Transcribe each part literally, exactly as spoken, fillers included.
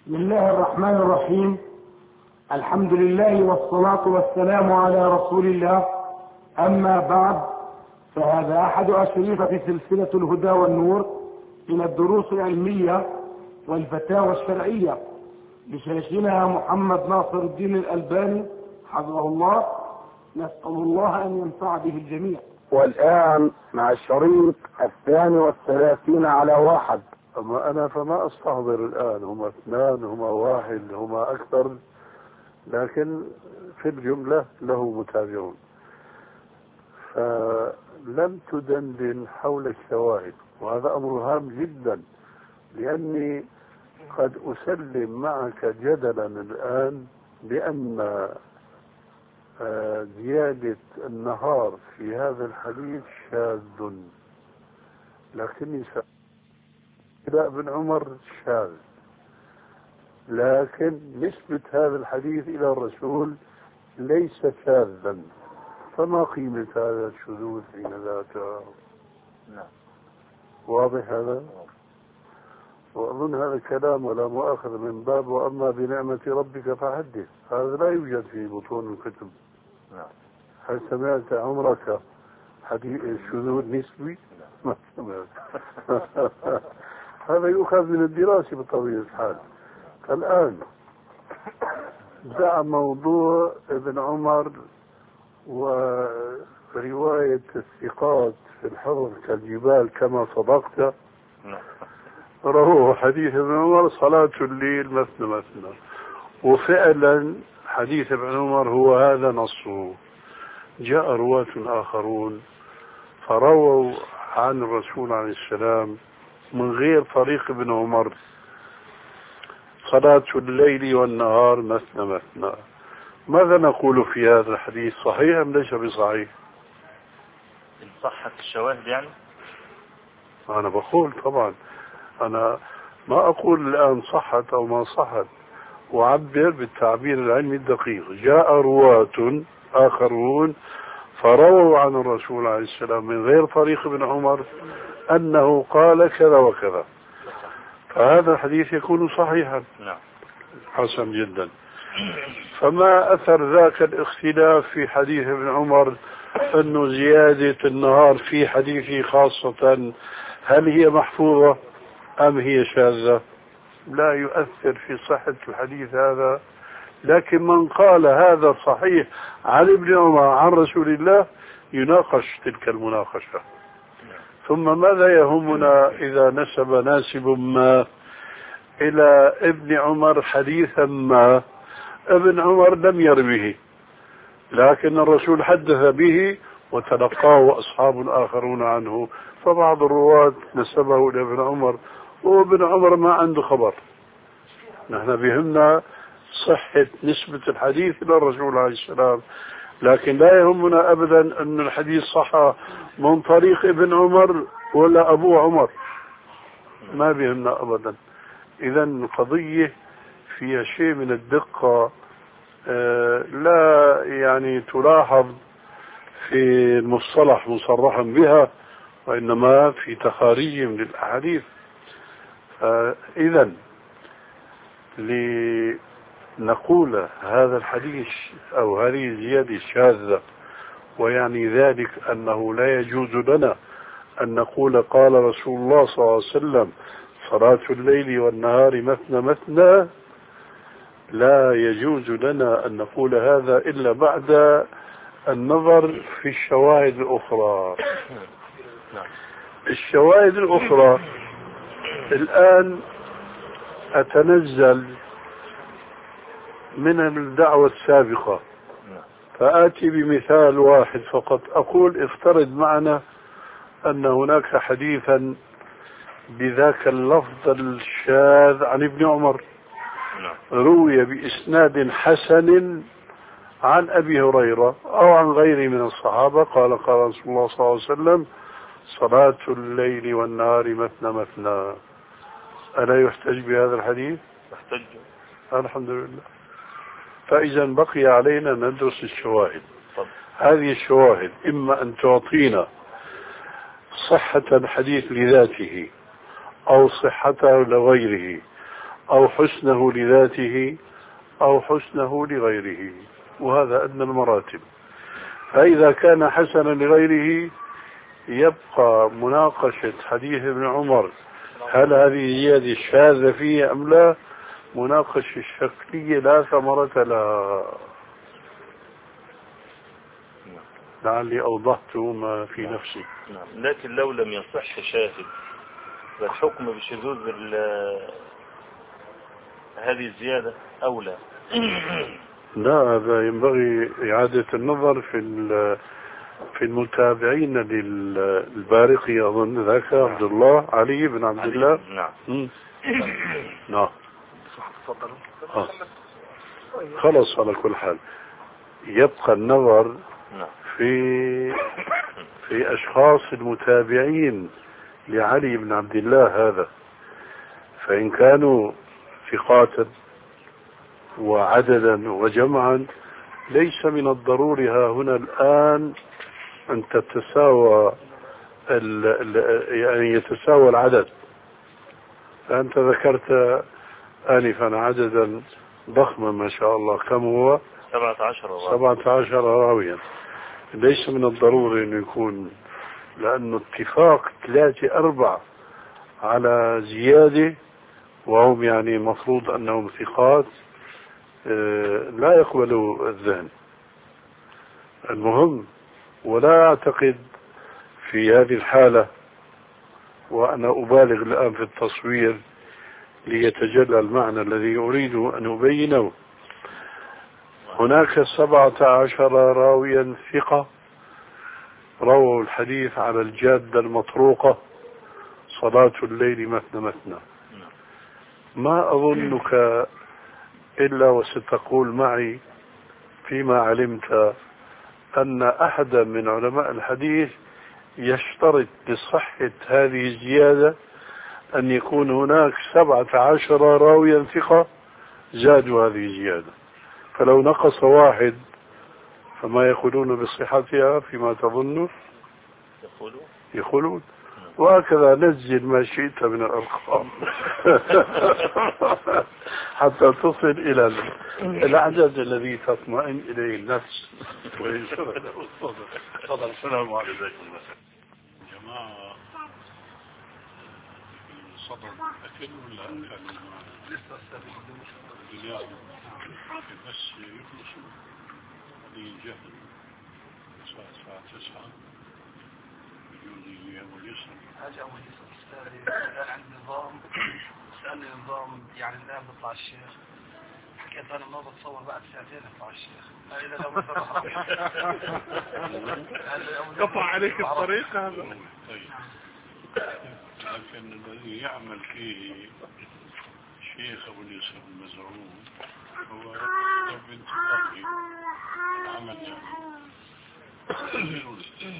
بسم الله الرحمن الرحيم. الحمد لله والصلاة والسلام على رسول الله. أما بعد، فهذا أحد أشرطة سلسلة الهدى والنور من الدروس العلمية والفتاوى الشرعية لشيخنا محمد ناصر الدين الألباني حفظه الله. نسأل الله أن ينفع به الجميع. والآن مع الشريط الثاني والثلاثين على واحد. أما أنا فما أستحضر الآن، هما اثنان، هما واحد، هما أكثر، لكن في الجملة له متابعون. فلم تدندن حول الشواهد، وهذا أمر هام جدا، لأني قد أسلم معك جدلا الآن بأن زيادة النهار في هذا الحديث شاذ، لكني إلى ابن عمر شاذ، لكن نسبة هذا الحديث إلى الرسول ليس شاذا، فما قيمة هذا الشذوذ حين ذاته؟ نعم. واضح هذا؟ وأظن هذا كلام ولا مؤاخذة من باب وأما بنعمة ربك فحدث، هذا لا يوجد في بطون الكتب. نعم. هل سمعت عمرك حديث الشذوذ نسبي؟ ما سمعت. هذا يؤخذ من الدراسة بطبيعة الحال. الآن دع موضوع ابن عمر ورواية الثقات في الحفظ كالجبال كما صدقت، رواه حديث ابن عمر صلاة الليل مثنى مثنى، وفعلا حديث ابن عمر هو هذا نصه. جاء رواة آخرون فرووا عن الرسول عليه السلام من غير طريق ابن عمر صلاة الليل والنهار مثنى مثنى. ماذا نقول في هذا الحديث؟ صحيح أم ليس بصحيح؟ إن صحت الشواهد يعني؟ أنا بقول طبعا، أنا ما أقول الآن صحت أو ما صحت، وعبر بالتعبير العلمي الدقيق. جاء رواة آخرون فرووا عن الرسول عليه السلام من غير طريق ابن عمر أنه قال كذا وكذا، فهذا الحديث يكون صحيحا. نعم. حسن جدا. فما أثر ذاك الاختلاف في حديث ابن عمر أنه زيادة النهار في حديثه خاصة هل هي محفوظة أم هي شاذة؟ لا يؤثر في صحة الحديث هذا، لكن من قال هذا صحيح عن ابن عمر عن رسول الله يناقش تلك المناقشة. ثم ماذا يهمنا إذا نسب ناسب ما إلى ابن عمر حديثا ما ابن عمر لم يروه، لكن الرسول حدث به وتلقاه أصحاب آخرون عنه، فبعض الرواة نسبه إلى ابن عمر وابن عمر ما عنده خبر. نحن بهمنا صحة نسبة الحديث إلى الرسول عليه السلام، لكن لا يهمنا أبدا أن الحديث صح من طريق ابن عمر ولا أبو عمر، ما بهمنا أبدا. إذا القضية فيها شيء من الدقة لا يعني تلاحظ في المصطلح مصرحا بها، وإنما في تخاريج من الأحاديث. إذا لنقول هذا الحديث أو هذه الزيادة شاذة، ويعني ذلك أنه لا يجوز لنا أن نقول قال رسول الله صلى الله عليه وسلم صلاة الليل والنهار مثنى مثنى، لا يجوز لنا أن نقول هذا إلا بعد النظر في الشواهد الأخرى. الشواهد الأخرى الآن أتنزل من الدعوة السابقة، فآتي بمثال واحد فقط. أقول افترض معنا أن هناك حديثا بذاك اللفظ الشاذ عن ابن عمر روي بإسناد حسن عن أبي هريرة أو عن غيره من الصحابة قال قال رسول الله صلى الله عليه وسلم صلاة الليل والنهار مثنى مثنى. ألا يحتج بهذا الحديث؟ يحتج. الحمد لله. فإذا بقي علينا ندرس الشواهد. هذه الشواهد إما أن تعطينا صحة الحديث لذاته أو صحته لغيره أو حسنه لذاته أو حسنه لغيره، وهذا أدنى المراتب. فإذا كان حسنا لغيره يبقى مناقشة حديث ابن عمر هل هذه زيادة شاذة فيه أم لا، مناقشة شكلية لا ثمرة لها. لعلي أوضحت ما في نفسي. نعم. لكن لو لم يصح شاهد فالحكم بشذوذ هذه الزيادة أولى. لا، هذا ينبغي إعادة النظر في في المتابعين للبارقي، أظن ذاك عبد الله علي بن عبد الله. نعم. نعم. آه. خلص، على كل حال يبقى النظر في في أشخاص المتابعين لعلي بن عبد الله هذا، فإن كانوا ثقات وعددا وجمعا ليس من الضروري ها هنا الآن أن تتساوى ال ال يعني يتساوى العدد. فأنت ذكرت آنفا عددا ضخما ما شاء الله، كم هو؟ سبعة عشر سبعة عشر راويا. ليس من الضروري أن يكون، لأنه اتفاق ثلاثة أربعة على زيادة وهم يعني مفروض أنهم ثقات لا يقبلوا الذهن. المهم، ولا أعتقد في هذه الحالة، وأنا أبالغ الآن في التصوير ليتجلى المعنى الذي أريد أن أبينه، هناك سبعة عشر راويا ثقة رووا الحديث على الجادة المطروقة صلاة الليل مثنى مثنى. ما أظنك إلا وستقول معي فيما علمت أن أحدا من علماء الحديث يشترط لصحة هذه الزيادة أن يكون هناك سبعة عشر راويا ثقة زادوا هذه الزيادة، فلو نقص واحد فما يقولون بصحتها فيما تظن؟ يقولون يقولون وهكذا نزل ما شئت من الأرقام حتى تصل إلى العدد الذي تطمئن إليه النفس. تفضل. السلام عليكم. جماعة صدر أكل ولا كانوا لسه الدنيا بس يخلصوا لينجحوا الساعة تسعة يجوز أول يسر. هذا أول يسر الآن عند نظام سألني نظام يعني الآن بيطلع الشيخ، حكيت أنا ما بتصور بعد ساعتين يطلع الشيخ. إذا لو قطع عليك الطريق هذا. طيب، لكن الذي يعمل فيه شيخ أبو اليسر المزعوم هو بنت قاضي العمل يعني.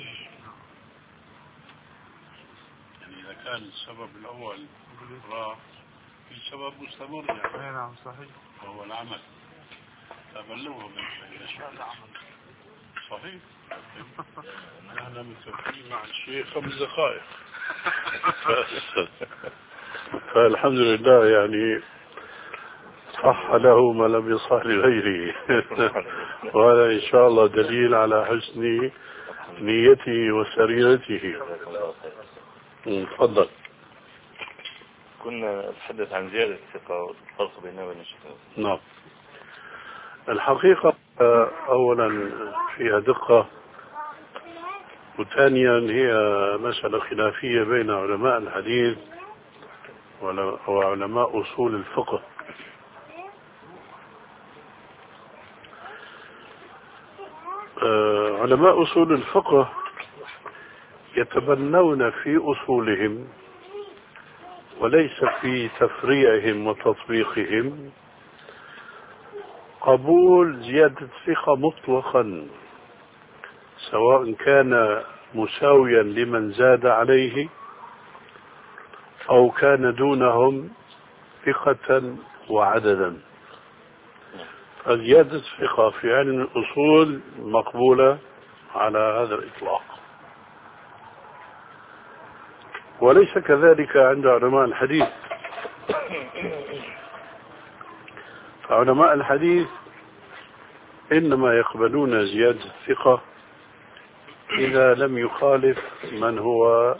يعني إذا كان السبب الأول راح في سبب مستمر يعني. نعم صحيح. وهو العمل. تبلغه بالعمل. صحيح. نحن متفقين مع الشيخ خمس دقائق. فالحمد لله يعني صح له ما لم يصح لغيره. وهذا إن شاء الله دليل على حسن نيته وسريرته. تفضل. كنا نتحدث عن زيادة الثقة والفرق بينها وبين الشيخ. نعم. الحقيقة أولا فيها دقة، وثانيا هي مسألة خلافية بين علماء الحديث وعلماء أصول الفقه. علماء أصول الفقه يتبنون في أصولهم وليس في تفريعهم وتطبيقهم قبول زيادة الثقة مطلقا، سواء كان مساويا لمن زاد عليه أو كان دونهم ثقة وعددا. فزيادة الثقة في علم الأصول مقبولة على هذا الإطلاق، وليس كذلك عند علماء الحديث. علماء الحديث إنما يقبلون زيادة الثقة إذا لم يخالف من هو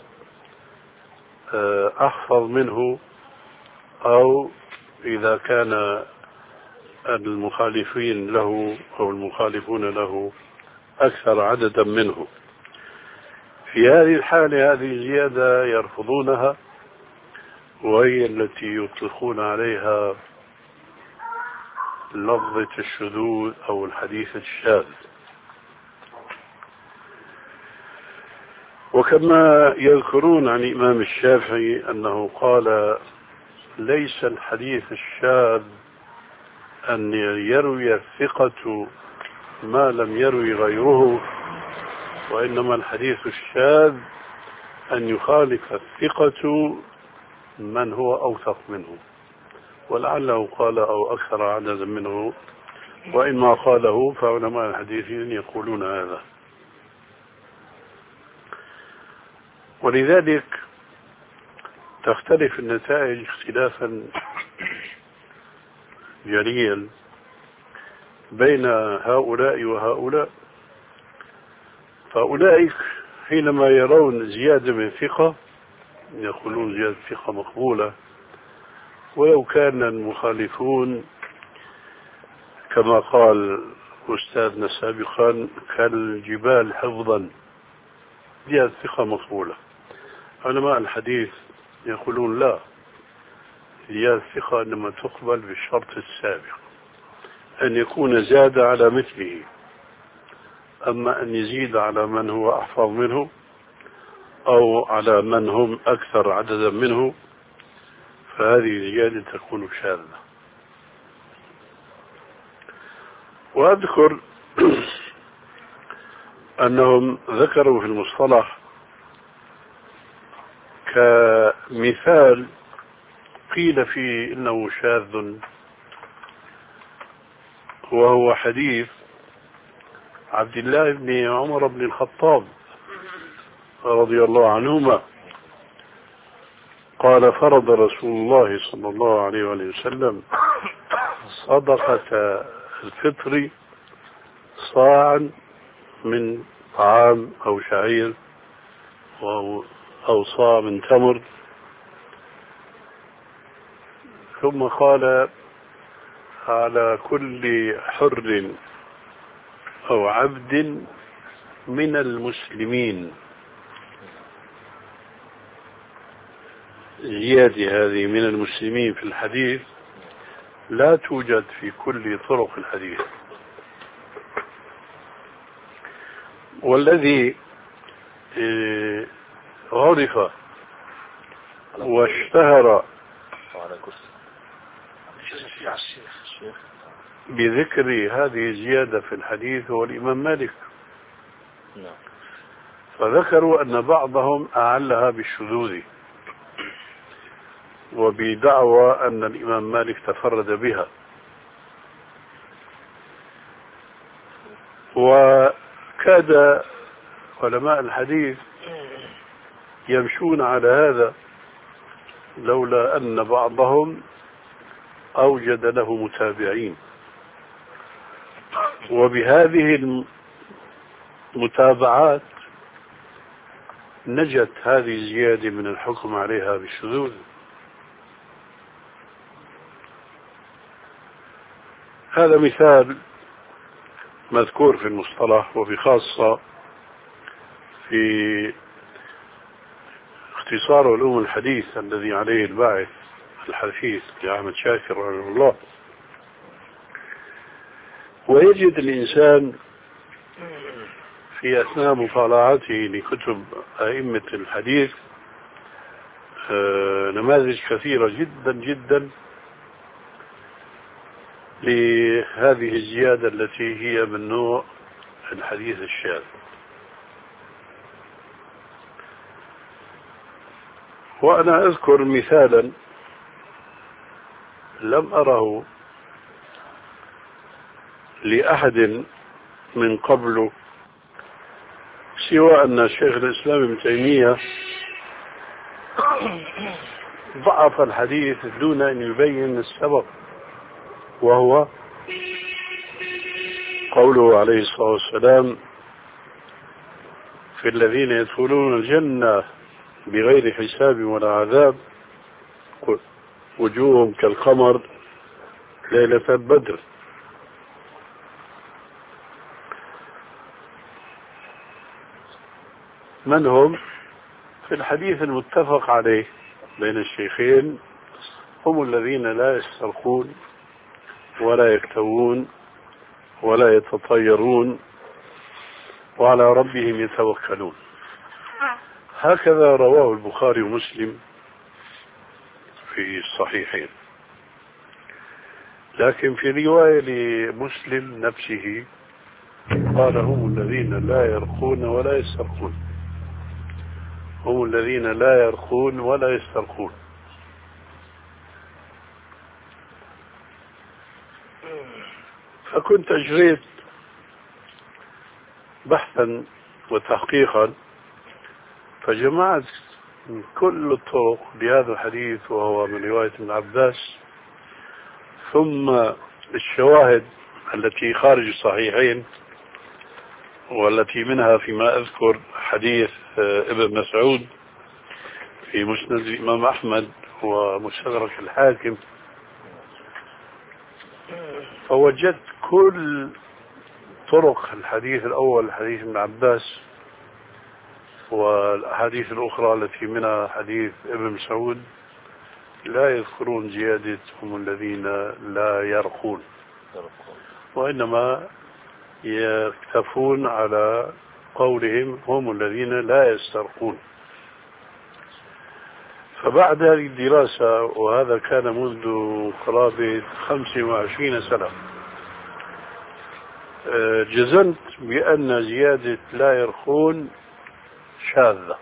أحفظ منه، أو إذا كان المخالفين له أو المخالفون له أكثر عددا منه. في هذه الحالة هذه الزيادة يرفضونها، وهي التي يطلقون عليها لفظة الشذوذ أو الحديث الشاذ. وكما يذكرون عن الإمام الشافعي أنه قال: ليس الحديث الشاذ أن يروي الثقة ما لم يروي غيره، وإنما الحديث الشاذ أن يخالف الثقة من هو أوثق منه، ولعله قال أو أكثر عددا منه، وإن ما قاله فعلماء الحديث يقولون هذا. ولذلك تختلف النتائج اختلافا جليا بين هؤلاء وهؤلاء. فأولئك حينما يرون زيادة من ثقة يقولون زيادة ثقة مقبولة، ولو كان المخالفون كما قال أستاذنا سابقا كالجبال حفظا، زيادة ثقة مقبولة. علماء الحديث يقولون لا، زيادة الثقة إنما تقبل بالشرط السابق، أن يكون زاد على مثله. أما أن يزيد على من هو أحفظ منه أو على من هم أكثر عددا منه فهذه زيادة تكون شاذة. وأذكر أنهم ذكروا في المصطلح كمثال قيل فيه إنه شاذ، وهو حديث عبد الله بن عمر بن الخطاب رضي الله عنهما قال: فرض رسول الله صلى الله عليه وسلم صدقة الفطر صاعا من طعام أو شعير أو صاع من تمر، ثم قال: على كل حر أو عبد من المسلمين. زيادة هذه من المسلمين في الحديث لا توجد في كل طرق الحديث. والذي عرف واشتهر بذكر هذه الزيادة في الحديث هو الإمام مالك، فذكروا أن بعضهم أعلها بالشذوذ وبدعوى أن الإمام مالك تفرد بها، وكاد علماء الحديث يمشون على هذا لولا أن بعضهم أوجد له متابعين، وبهذه المتابعات نجت هذه الزيادة من الحكم عليها بالشذوذ. هذا مثال مذكور في المصطلح، وبخاصة في اختصار علوم الحديث الذي عليه الباعث الحديث لأحمد شاكر رحمه الله. ويجد الإنسان في أثناء مطالعته لكتب أئمة الحديث نماذج كثيرة جدا جدا لهذه الزيادة التي هي من نوع الحديث الشاذ. وأنا أذكر مثالا لم أره لأحد من قبل سوى أن شيخ الإسلام ابن تيمية ضعف الحديث دون أن يبين السبب. وهو قوله عليه الصلاة والسلام في الذين يدخلون الجنة بغير حساب ولا عذاب وجوههم كالقمر ليلة البدر. من هم؟ في الحديث المتفق عليه بين الشيخين هم الذين لا يسترقون ولا يكتوون ولا يتطيرون وعلى ربهم يتوكلون. هكذا رواه البخاري ومسلم في الصحيحين. لكن في رواية لمسلم نفسه قال هم الذين لا يرقون ولا يسترقون، هم الذين لا يرقون ولا يسترقون. فكنت أجريت بحثا وتحقيقا فجمعت كل الطرق لهذا الحديث وهو من رواية ابن عباس، ثم الشواهد التي خارج الصحيحين والتي منها فيما أذكر حديث ابن مسعود في مسند الإمام أحمد ومستدرك الحاكم. فوجدت كل طرق الحديث الأول حديث ابن عباس والأحاديث الأخرى التي منها حديث ابن مسعود لا يذكرون زيادة هم الذين لا يرقون، وإنما يكتفون على قولهم هم الذين لا يسترقون. فبعد هذه الدراسة، وهذا كان منذ قرابة خمس وعشرين سنة، جزمت بأن زيادة لا يرقون شاذة،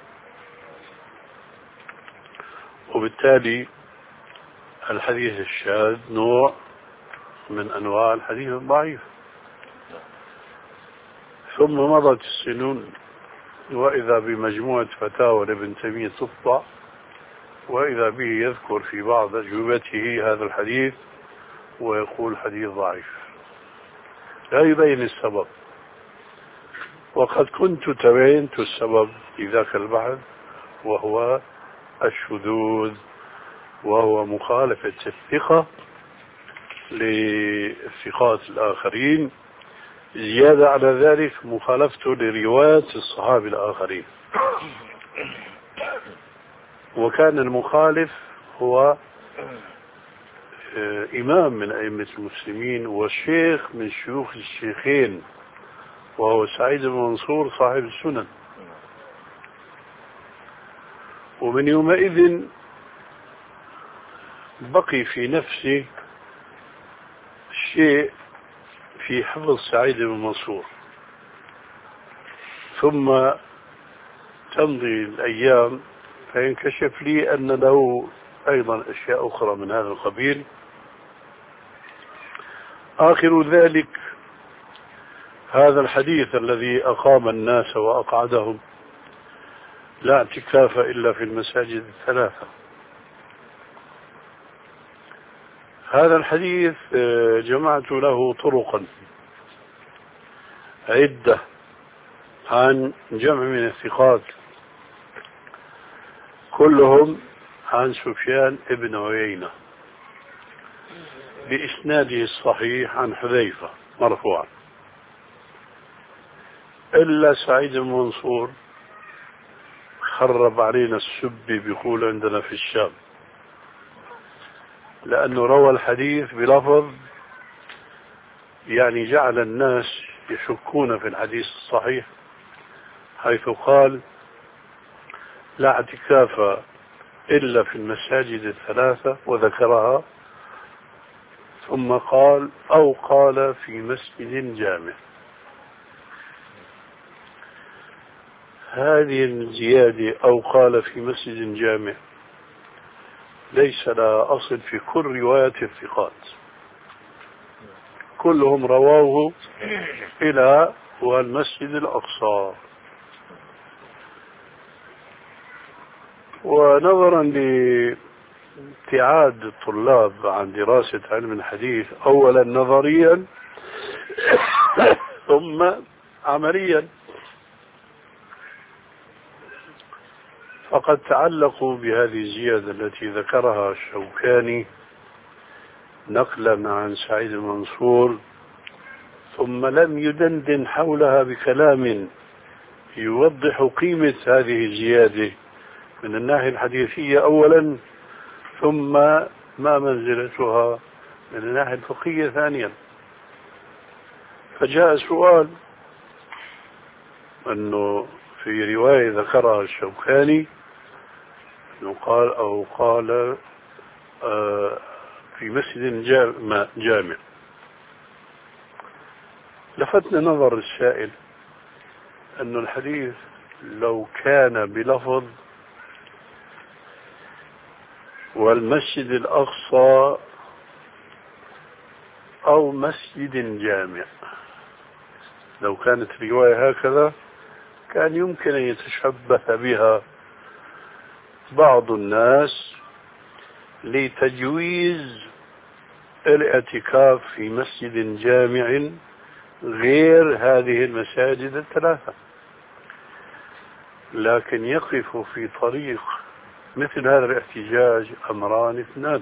وبالتالي الحديث الشاذ نوع من أنواع الحديث الضعيف. ثم مضت السنون وإذا بمجموعة فتاوى لابن تيمية تطبع، وإذا به يذكر في بعض أجوبته هذا الحديث ويقول حديث ضعيف، لا يبين السبب. وقد كنت تبينت السبب في ذاك البحث، وهو الشذوذ، وهو مخالفة الثقة للثقات الآخرين، زيادة على ذلك مخالفته لروايات الصحابة الآخرين. وكان المخالف هو إمام من أئمة المسلمين والشيخ من شيوخ الشيخين، وهو سعيد بن منصور صاحب السنن. ومن يومئذ بقي في نفسي شيء في حفظ سعيد بن منصور، ثم تمضي الأيام فينكشف لي أن له أيضا أشياء أخرى من هذا القبيل. آخر ذلك هذا الحديث الذي أقام الناس وأقعدهم: لا اعتكاف إلا في المساجد الثلاثة. هذا الحديث جمعت له طرقا عدة عن جمع من الثقات، كلهم عن سفيان ابن عيينة بإسناده الصحيح عن حذيفة مرفوعا، إلا سعيد بن منصور خرب علينا السب بيقول عندنا في الشام، لأنه روى الحديث بلفظ يعني جعل الناس يشكون في الحديث الصحيح، حيث قال: لا اعتكاف إلا في المساجد الثلاثة، وذكرها، ثم قال: أو قال في مسجد جامع. هذه الزيادة أو قال في مسجد جامع ليس لها أصل في كل روايات الثقات، كلهم رواه إلى والمسجد الأقصى. ونظرا ابتعاد الطلاب عن دراسة علم الحديث أولا نظريا ثم عمليا. فقد تعلقوا بهذه الزيادة التي ذكرها الشوكاني نقلا عن سعيد المنصور، ثم لم يدندن حولها بكلام يوضح قيمة هذه الزيادة من الناحية الحديثية أولا، ثم ما منزلتها من الناحية الفقهية ثانيا. فجاء سؤال أنه في رواية ذكرها الشوكاني أنه قال أو قال آه في مسجد جامع. لفتنا نظر السائل أن الحديث لو كان بلفظ والمسجد الأقصى أو مسجد جامع، لو كانت رواية هكذا كان يمكن أن يتشبه بها بعض الناس لتجويز الاعتكاف في مسجد جامع غير هذه المساجد الثلاثة. لكن يقف في طريق مثل هذا الاحتجاج أمران اثنان.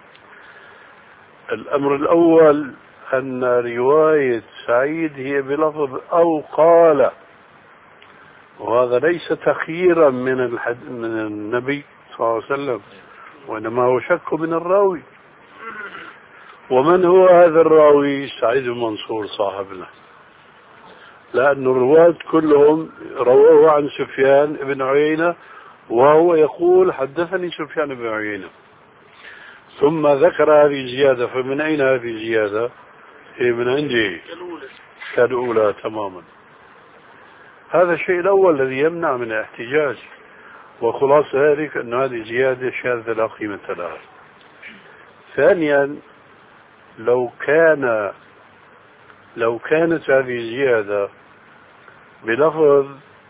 الأمر الأول أن رواية سعيد هي بلفظ أو قال، وهذا ليس تخييرا من الحد من النبي صلى الله عليه وسلم، وإنما هو شك من الراوي. ومن هو هذا الراوي؟ سعيد المنصور صاحبنا، لأن الرواة كلهم رواه عن سفيان بن عيينة، وهو يقول حدثني سفيان بن عيينة، ثم ذكر هذه الزيادة. فمن أين هذه الزيادة؟ هي من عندي كالأولى تماما. هذا الشيء الأول الذي يمنع من الاحتجاج، وخلاصة ذلك أن هذه زيادة شاذة لا قيمة لها. ثانيا، لو كان لو كانت هذه الزيادة بلفظ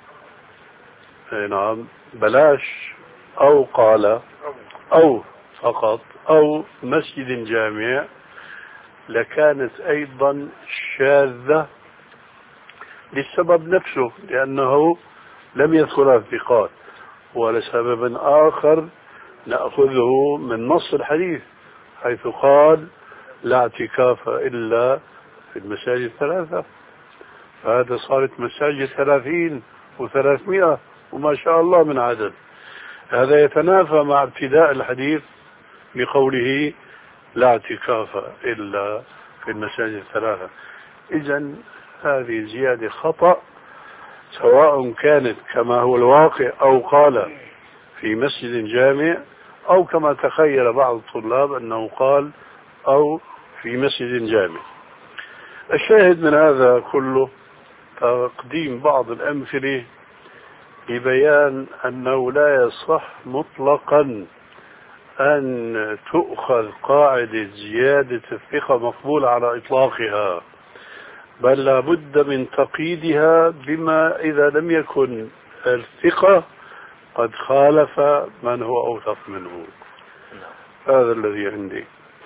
نعم بلاش أو قال أو فقط أو مسجد جامع لكانت أيضا شاذة للسبب نفسه، لأنه لم يذكر الثقات، ولسبب آخر نأخذه من نص الحديث حيث قال لا اعتكاف إلا في المساجد الثلاثة. فهذا صارت مساجد ثلاثين وثلاثمائة وما شاء الله من عدد. هذا يتنافى مع ابتداء الحديث بقوله لا اعتكاف إلا في المساجد الثلاثة. إذن هذه زيادة خطأ، سواء كانت كما هو الواقع أو قال في مسجد جامع، أو كما تخيل بعض الطلاب أنه قال أو في مسجد جامع. الشاهد من هذا كله تقديم بعض الأمثلة لبيان أنه لا يصح مطلقا أن تؤخذ قاعدة زيادة الثقة مقبولة على إطلاقها، بل لا بد من تقييدها بما إذا لم يكن الثقة قد خالف من هو أوثق منه. هذا الذي عندي.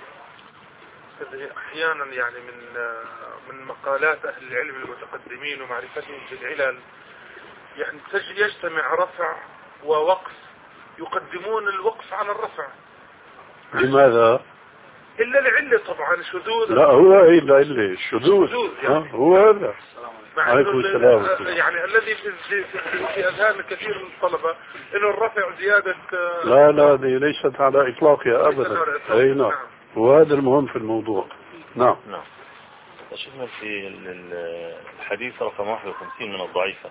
أحيانا يعني من من مقالات أهل العلم المتقدمين ومعرفتهم بالعلل يعني تجد يجتمع رفع ووقف، يقدمون الوقف على الرفع. لماذا؟ إلا العلة طبعا شذوذ. لا هو إلا إلا الشذوذ يعني. هو هذا. عليكم السلام. يعني الذي في في, في أذهان كثير من الطلبة إنه الرفع زيادة. لا لا دي ليست على إطلاقها أبدا. أي نعم. وهذا المهم في الموضوع. نعم. نعم. شفنا في الحديث رقم واحد وخمسين من الضعيفة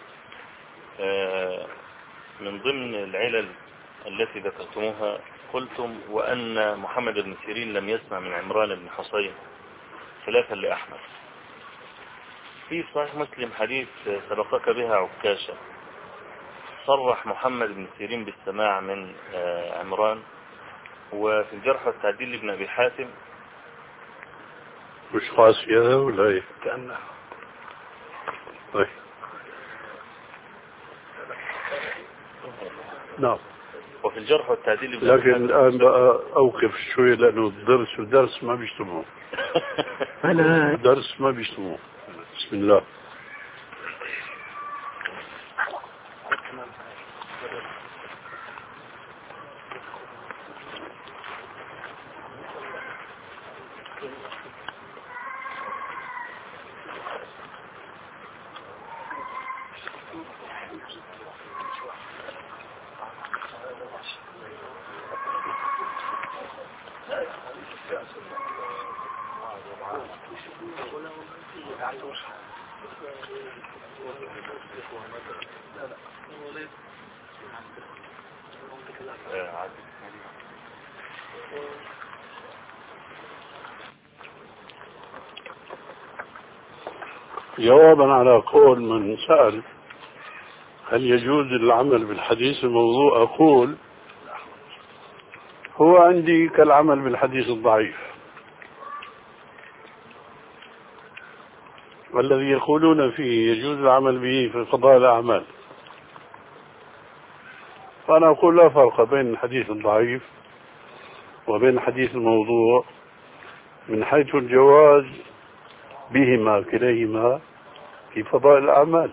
من ضمن العلل التي ذكرتموها قلتم وأن محمد بن سيرين لم يسمع من عمران بن حصين خلافا لأحمد. في صحيح مسلم حديث سبقك بها عكاشة صرح محمد بن سيرين بالسماع من عمران، وفي الجرح والتعديل لابن أبي حاتم مش قاسي هذا ولا ايه؟ كأنه طيب. نعم. وفي الجرح والتعديل. لكن الآن بقى أوقف شوي لأنه الدرس ودرس ما بيجتمعوا. أنا درس ما بيجتمعوا. بسم الله. جوابا على قول من سأل هل يجوز العمل بالحديث الموضوع، أقول هو عندي كالعمل بالحديث الضعيف والذي يقولون فيه يجوز العمل به في قضاء الأعمال، فأنا أقول لا فرق بين الحديث الضعيف وبين الحديث الموضوع من حيث الجواز بهما كليهما في فضائل الأعمال.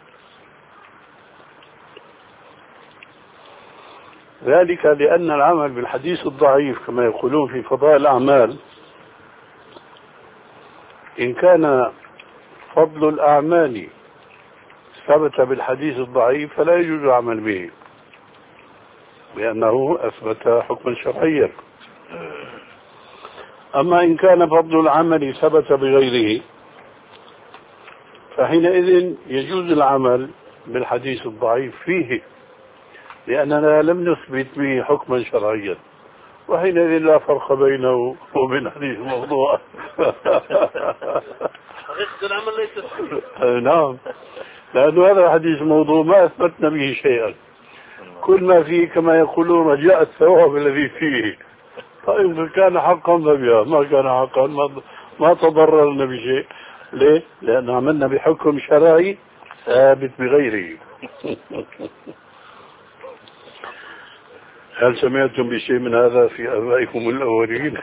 ذلك لأن العمل بالحديث الضعيف كما يقولون في فضائل الأعمال إن كان فضل الأعمال ثبت بالحديث الضعيف فلا يجوز العمل به لأنه أثبت حكما شرعيا. أما إن كان فضل العمل ثبت بغيره فحينئذ يجوز العمل بالحديث الضعيف فيه لأننا لم نثبت به حكما شرعيا، وحينئذ لا فرق بينه وبين حديث الموضوع. حقيقة العمل ليس نعم، لأن هذا الحديث الموضوع ما أثبتنا به شيئا، كل ما فيه كما يقولون رجاء الثواب الذي فيه. طيب كان حقا فبها، ما كان حقا ما, ما تضررنا بشيء. ليه؟ لأن عملنا بحكم شرعي ثابت بغيره. هل سمعتم بشيء من هذا في آبائكم الأولين؟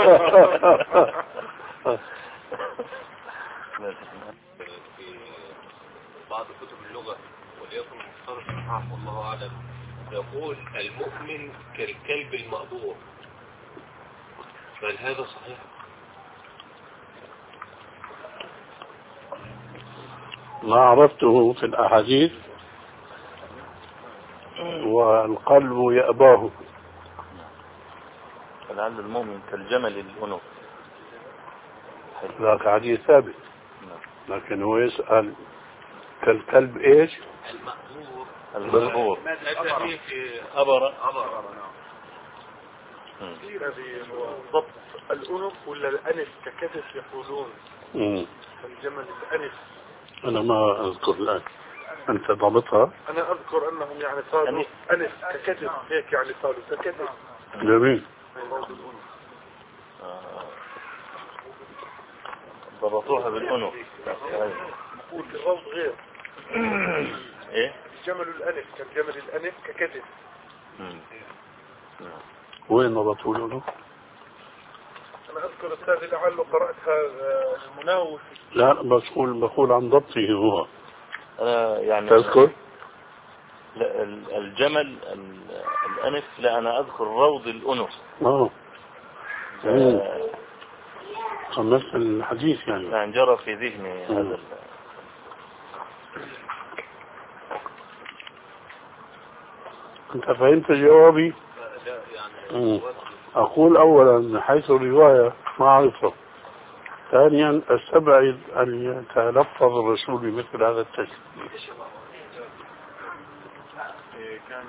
في بعض كتب اللغة وليكن مختار الصحاح والله أعلم يقول المؤمن كالكلب المأبور، فهل هذا صحيح؟ ما عرفته في الأحاديث والقلب يأباه. لعل المؤمن كالجمل الأنف، ذاك حديث ثابت، لكن هو يسأل كالكلب ايش؟ المأبور. المأبور أبر أبر الذي هو ضبط الأنف ولا الأنف ككتف يقولون مم. الجمل الأنف. أنا ما أذكر الآن، أنت ضبطها؟ أنا أذكر أنهم يعني صاروا أنف ككتف هيك، يعني صاروا ككتف. جميل. ضبطوها بالأنف. والروض غير. إيه؟ جمل الأنف كالجمل الأنف ككتف. وين ضبطوا له؟ أنا أذكر أستاذي لعله قرأتها المناوش. لا بقول بقول عن ضبطه هو. أنا يعني تذكر؟ لا الجمل الأنف، لا أنا أذكر روض الأنف. آه. نفس الحديث يعني. يعني جرى في ذهني هذا. أنت فهمت جوابي؟ لا يعني أقول أولا من حيث الرواية ما أعرفه، ثانيا أستبعد أن يتلفظ الرسول بمثل هذا التشبيه. كان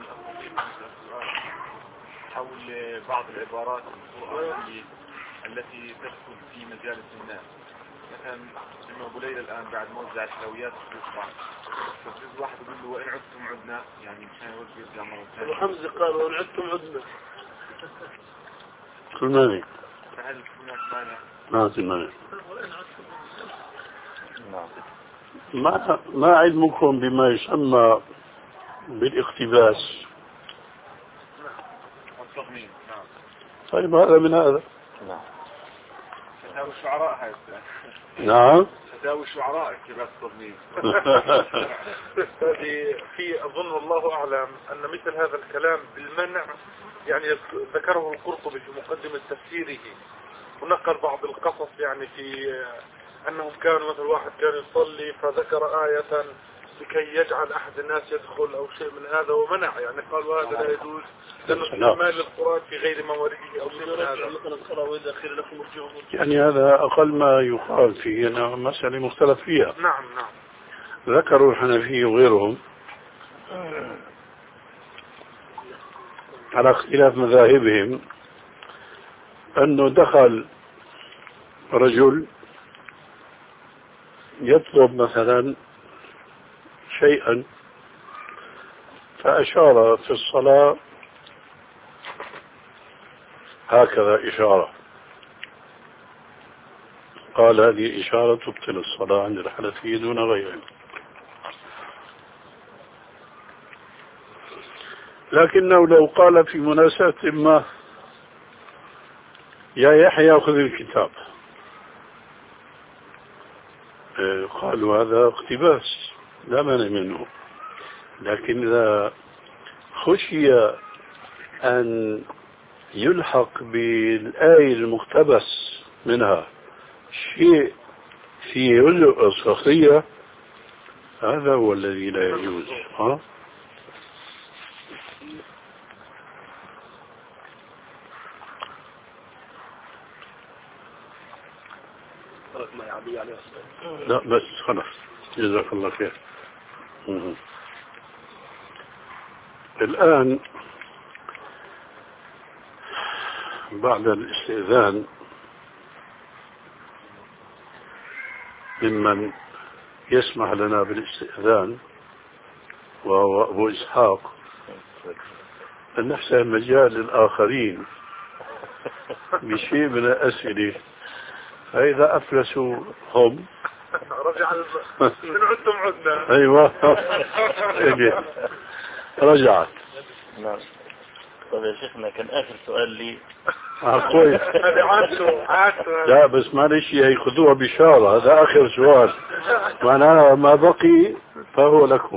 حول بعض العبارات القرآنية التي تدخل في مجالس الناس، مثلا انه ابو ليلى الان بعد موزع الحلويات في الصباح فبجوز واحد يقول له وان عدتم عدنا، يعني مشان يوجه يرجع مره ثانيه. ابو حمزه قال وان عدتم عدنا. كل مانع. فهل هناك مانع؟ ما في مانع. ما ما علمكم بما يسمى بالاقتباس؟ التضمين. نعم. طيب هذا من هذا. نعم. فتاوى الشعراء هاي. نعم. فتاوى الشعراء اكتباس التضمين. هذه في أظن والله أعلم أن مثل هذا الكلام بالمنع يعني ذكره القرطبي في مقدمة تفسيره، ونقل بعض القصص يعني في أنهم كانوا مثل واحد كان يصلي فذكر آية لكي يجعل أحد الناس يدخل أو شيء من هذا ومنع، يعني قالوا هذا لا يجوز لأنه استعمال القرآن في غير موارده أو شيء من هذا. يعني هذا أقل ما يقال فيه أنها مسألة مختلف فيها. نعم نعم. ذكروا الحنفية وغيرهم على اختلاف مذاهبهم أنه دخل رجل يطلب مثلا شيئا فأشار في الصلاة هكذا إشارة، قال هذه إشارة تبطل الصلاة عند الحنفية دون غيرهم. لكنه لو قال في مناسبة ما يا يحيى خذ الكتاب، قالوا هذا اقتباس لا مانع منه. لكن إذا خشي أن يلحق بالآية المقتبس منها شيء فيه لؤلؤة صخرية هذا هو الذي لا يجوز. ها؟ لا بس خلاص جزاك الله خير. م- الآن بعد الاستئذان ممن يسمح لنا بالاستئذان وهو أبو إسحاق أن نحسن مجال للآخرين بشيء من الأسئلة، فإذا أفلسوا هم رجع من عدتم عدنا. أيوة رجعت. نعم. طيب يا شيخنا كان آخر سؤال لي. آه كويس. لا بس معلش ياخذوها بشارة، هذا آخر سؤال معناها ما بقي فهو لكم.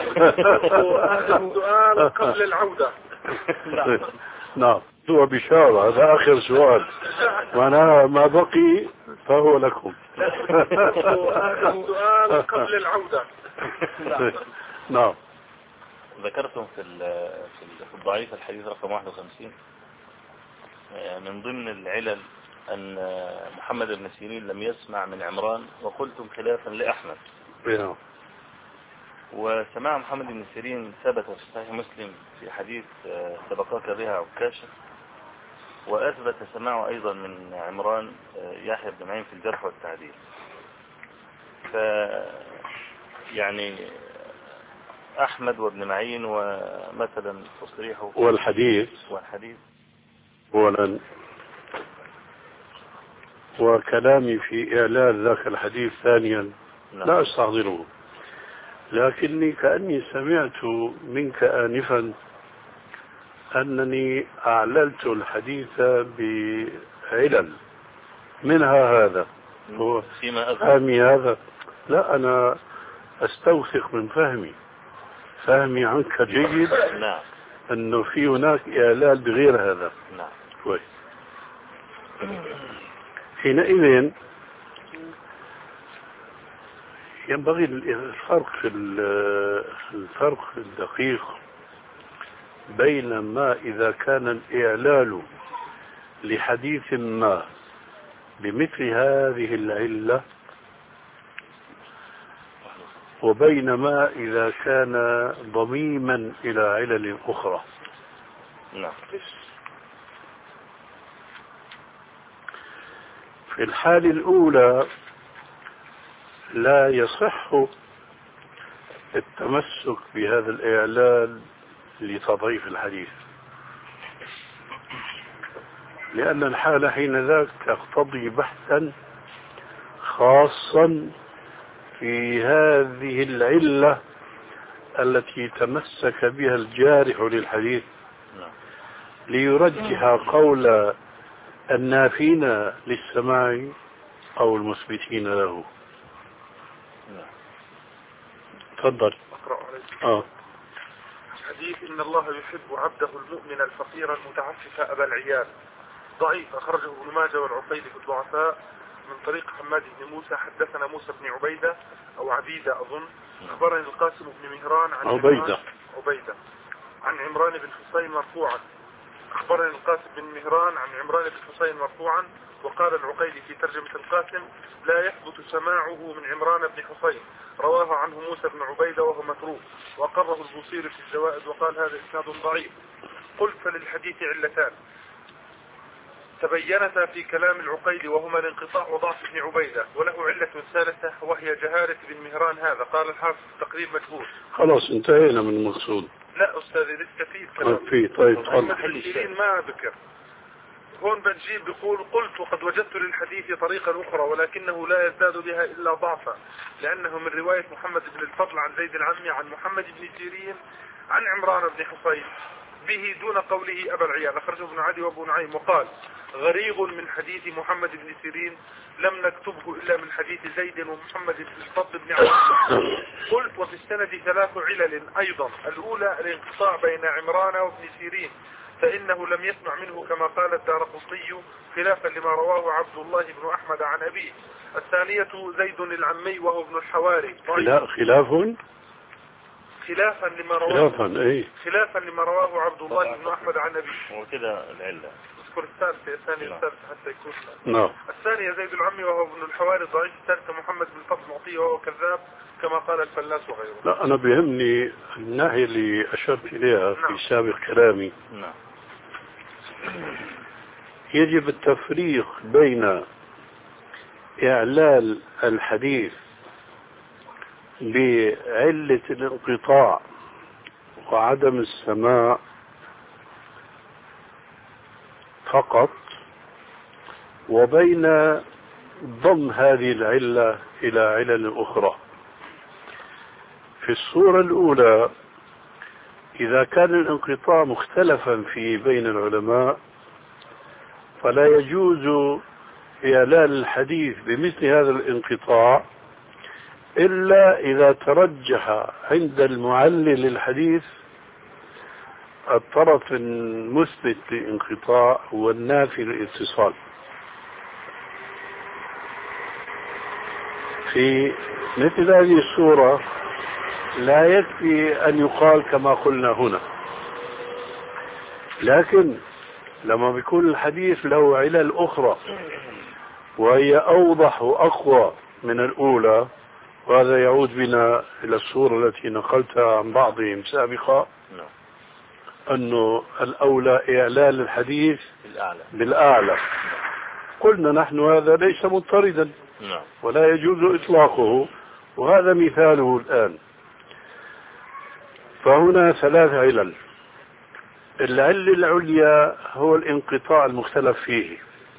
سؤال قبل العودة. نعم هو بشارة، هذا آخر سؤال معناها ما بقي فهو لكم. سؤال قبل العودة. نعم. ذكرتم في في الضعيف الحديث رقم واحد وخمسين من ضمن العلل أن محمد بن سيرين لم يسمع من عمران، وقلتم خلافا لأحمد. نعم. وسماع محمد بن سيرين ثبت في صحيح مسلم في حديث سبقاك بها عكاشة، وأثبت سماعه أيضا من عمران يحيى بن معين في الجرح والتعديل. ف يعني أحمد وابن معين ومثلا تصريحه والحديث والحديث أولا، وكلامي في إعلان ذاك الحديث ثانيا لا أستحضره، لكني كأني سمعت منك آنفا أنني أعللت الحديث بعلل منها هذا هو فهمي هذا. لا أنا أستوثق من فهمي فهمي عنك جيد. نعم. أنه في هناك إعلال بغير هذا. نعم. كويس. حينئذ ينبغي الفرق في الفرق الدقيق بين ما إذا كان الإعلال لحديث ما بمثل هذه العلة وبين ما إذا كان ضميما إلى علل أخرى. نعم. في الحال الأولى لا يصح التمسك بهذا الإعلال لتضعيف الحديث، لأن الحالة حين ذاك تقتضي بحثا خاصا في هذه العلة التي تمسك بها الجارح للحديث، ليرجح قول النافين للسماع أو المثبتين له. تفضل. أقرأ عليك. آه. حديث إن الله يحب عبده المؤمن الفقير المتعفف أبا العيال ضعيف، أخرجه ابن ماجه والعقيلي في الضعفاء من طريق حماد بن موسى. حدثنا موسى بن عبيدة أو عبيدة أظن، أخبرني القاسم بن مهران عن عبيدة عبيدة عن عمران بن حسين مرفوعا. أخبرني القاسم بن مهران عن عمران بن حسين مرفوعا. وقال العقيلي في ترجمة القاسم لا يثبت سماعه من عمران بن حسين، رواه عنه موسى بن عبيدة وهو متروك، وقره البوصيري في الزوائد وقال هذا إسناد ضعيف. قلت فللحديث علتان تبينتا في كلام العقيلي وهما الانقطاع وضعف ابن عبيدة، وله علة ثالثة وهي جهالة بن مهران هذا. قال الحافظ التقريب مجهول. خلاص انتهينا من المقصود. لا أستاذي لسه في كلام. في طيب محمد بن سيرين ما ذكر هون. بنجيب بيقول قلت وقد وجدت للحديث طريقا أخرى ولكنه لا يزداد بها إلا ضعفا، لأنه من رواية محمد بن الفضل عن زيد العمي عن محمد بن سيرين عن عمران بن حسين به دون قوله أبا العيال. أخرجه ابن عدي وابو نعيم. وقال غريب من حديث محمد بن سيرين لم نكتبه إلا من حديث زيد ومحمد بن الفضل بن عمرو. قلت وفي السند ثلاث علل أيضا. الأولى الانقطاع بين عمران وابن سيرين فإنه لم يسمع منه كما قال الدارقطني خلافا لما رواه عبد الله بن أحمد عن أبيه. الثانية زيد العمي وهو ابن الحواري. خلاف خلافا لما رواه خلافا ايه خلافا لما رواه عبد الله بن أحمد عن أبيه. وكذا العلة. اذكر الثالثة الثانية الثالثة حتى يكون. نعم. الثانية زيد العمي وهو ابن الحواري ضعيف. الثالثة محمد بن الفضل معطيه وهو كذاب كما قال الفلاس وغيره. لا أنا بيهمني الناحية اللي أشرت إليها في سابق كلامي. نعم. يجب التفريق بين إعلال الحديث بعلة الانقطاع وعدم السماع فقط وبين ضم هذه العلة إلى علل أخرى. في الصورة الأولى إذا كان الانقطاع مختلفا في بين العلماء فلا يجوز إعلال الحديث بمثل هذا الانقطاع إلا إذا ترجح عند المعلل للحديث الطرف المثبت للانقطاع والنافي للاتصال. في مثل هذه الصورة لا يكفي أن يقال كما قلنا هنا، لكن لما بيكون الحديث له علل أخرى وهي أوضح وأقوى من الأولى، وهذا يعود بنا إلى الصورة التي نقلتها عن بعضهم سابقا أنه الأولى إعلال الحديث بالأعلى, بالأعلى. قلنا نحن هذا ليس مضطردا ولا يجوز إطلاقه، وهذا مثاله الآن. فهنا ثلاث علل. العلة العليا هو الانقطاع المختلف فيه،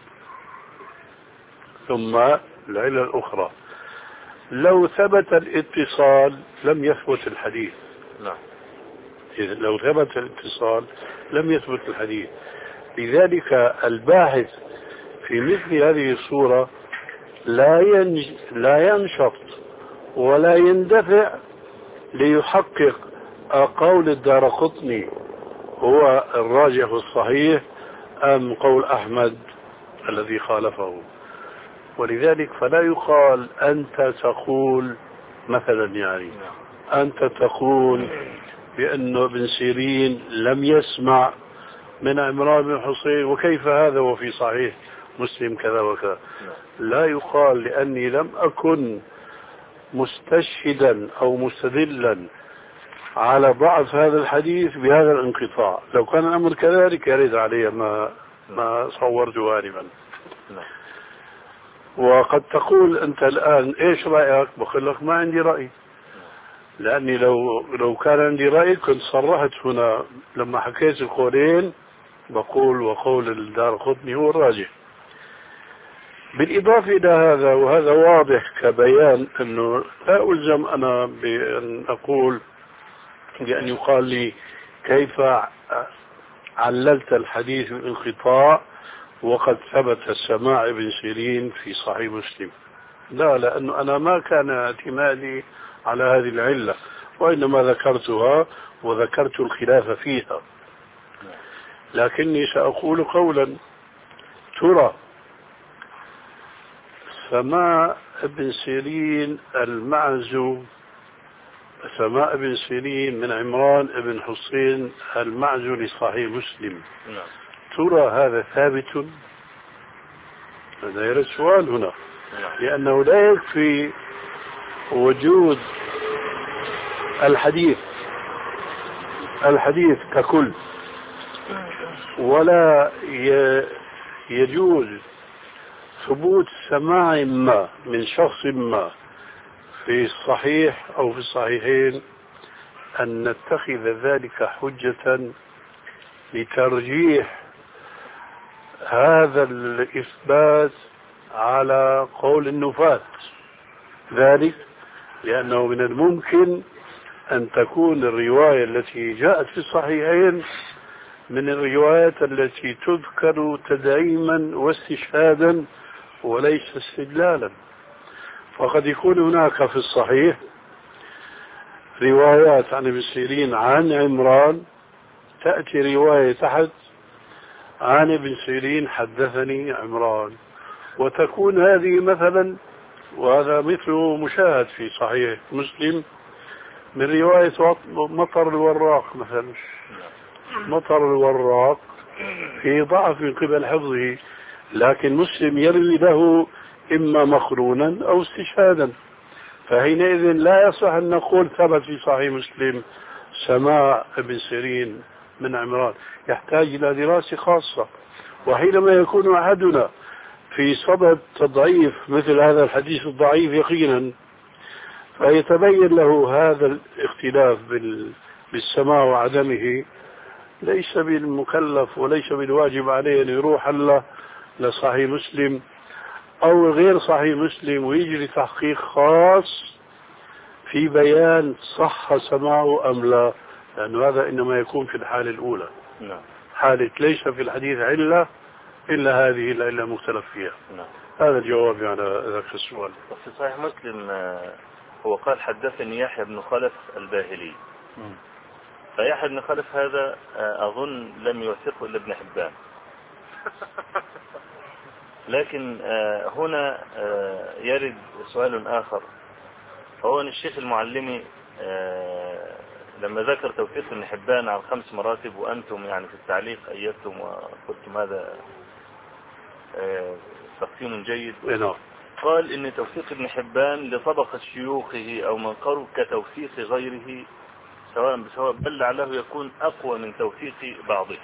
ثم العلة الأخرى لو ثبت الاتصال لم يثبت الحديث. نعم. لو ثبت الاتصال لم يثبت الحديث. لذلك الباحث في مثل هذه الصورة لا ينج... لا ينشط ولا يندفع ليحقق قول الدارقطني هو الراجح الصحيح أم قول أحمد الذي خالفه. ولذلك فلا يقال أنت تقول مثلا يعني أنت تقول بأنه ابن سيرين لم يسمع من عمران بن حسين، وكيف هذا وفي صحيح مسلم كذا وكذا. لا يقال، لأني لم أكن مستشهدا أو مستدلا على ضعف هذا الحديث بهذا الانقطاع. لو كان الأمر كذلك يرد علي ما ما صورت غالبا. وقد تقول أنت الآن إيش رأيك؟ بقول لك ما عندي رأي، لأني لو لو كان عندي رأي كنت صرحت هنا لما حكيت القولين بقول وقول الدارقطني هو الراجح. بالإضافة إلى هذا، وهذا واضح كبيان، أنه لا ألزم أنا بأن أقول بأن يقال لي كيف عللت الحديث بالانقطاع وقد ثبت السماع ابن سيرين في صحيح مسلم. لا، لأنه أنا ما كان اعتمادي على هذه العلة، وإنما ذكرتها وذكرت الخلاف فيها. لكني سأقول قولا: ترى سماع ابن سيرين المعزو سماع ابن سيرين من عمران بن حسين المعزو لصحيح مسلم، ترى هذا ثابت؟ هذا يرد سؤال هنا، لأنه لا يكفي وجود الحديث الحديث ككل، ولا يجوز ثبوت سماع ما من شخص ما في الصحيح أو في الصحيحين أن نتخذ ذلك حجة لترجيح هذا الإثبات على قول النفاة. ذلك لأنه من الممكن أن تكون الرواية التي جاءت في الصحيحين من الروايات التي تذكر تدعيما واستشهادا وليس استدلالا. فقد يكون هناك في الصحيح روايات عن ابن سيرين عن عمران، تأتي رواية تحت عن ابن سيرين حدثني عمران، وتكون هذه مثلا، وهذا مثله مشاهد في صحيح مسلم من رواية مطر الوراق مثلا. مطر الوراق في ضعف من قبل حفظه، لكن مسلم يروي له إما مقرونا أو استشهادا، فحينئذ لا يصح أن نقول ثبت في صحيح مسلم سماع ابن سيرين من عمران، يحتاج إلى دراسة خاصة. وحينما يكون أحدنا في صدد تضعيف مثل هذا الحديث الضعيف يقينا، فيتبين له هذا الاختلاف بالسماع وعدمه، ليس بالمكلف وليس بالواجب عليه أن يروح الله لصحيح مسلم أو غير صحيح مسلم ويجري تحقيق خاص في بيان صح سماعه أم لا، لأن هذا إنما يكون في الحالة الأولى. نعم. حالة ليس في الحديث علة إلا هذه العلة مختلف فيها. نعم. هذا الجواب على ذاك السؤال. في صحيح مسلم هو قال حدثني يحيى بن خلف الباهلي، فيحيى بن خلف هذا أظن لم يوثقه إلا ابن حبان. لكن هنا يرد سؤال آخر، فهو أن الشيخ المعلمي لما ذكر توثيق ابن حبان عن خمس مراتب، وأنتم يعني في التعليق أيدتم وقلتم هذا تقسيم جيد، قال إن توثيق ابن حبان لطبقة شيوخه أو من قرب كتوثيق غيره سواء بسواء، بل لعله يكون أقوى من توثيق بعضه.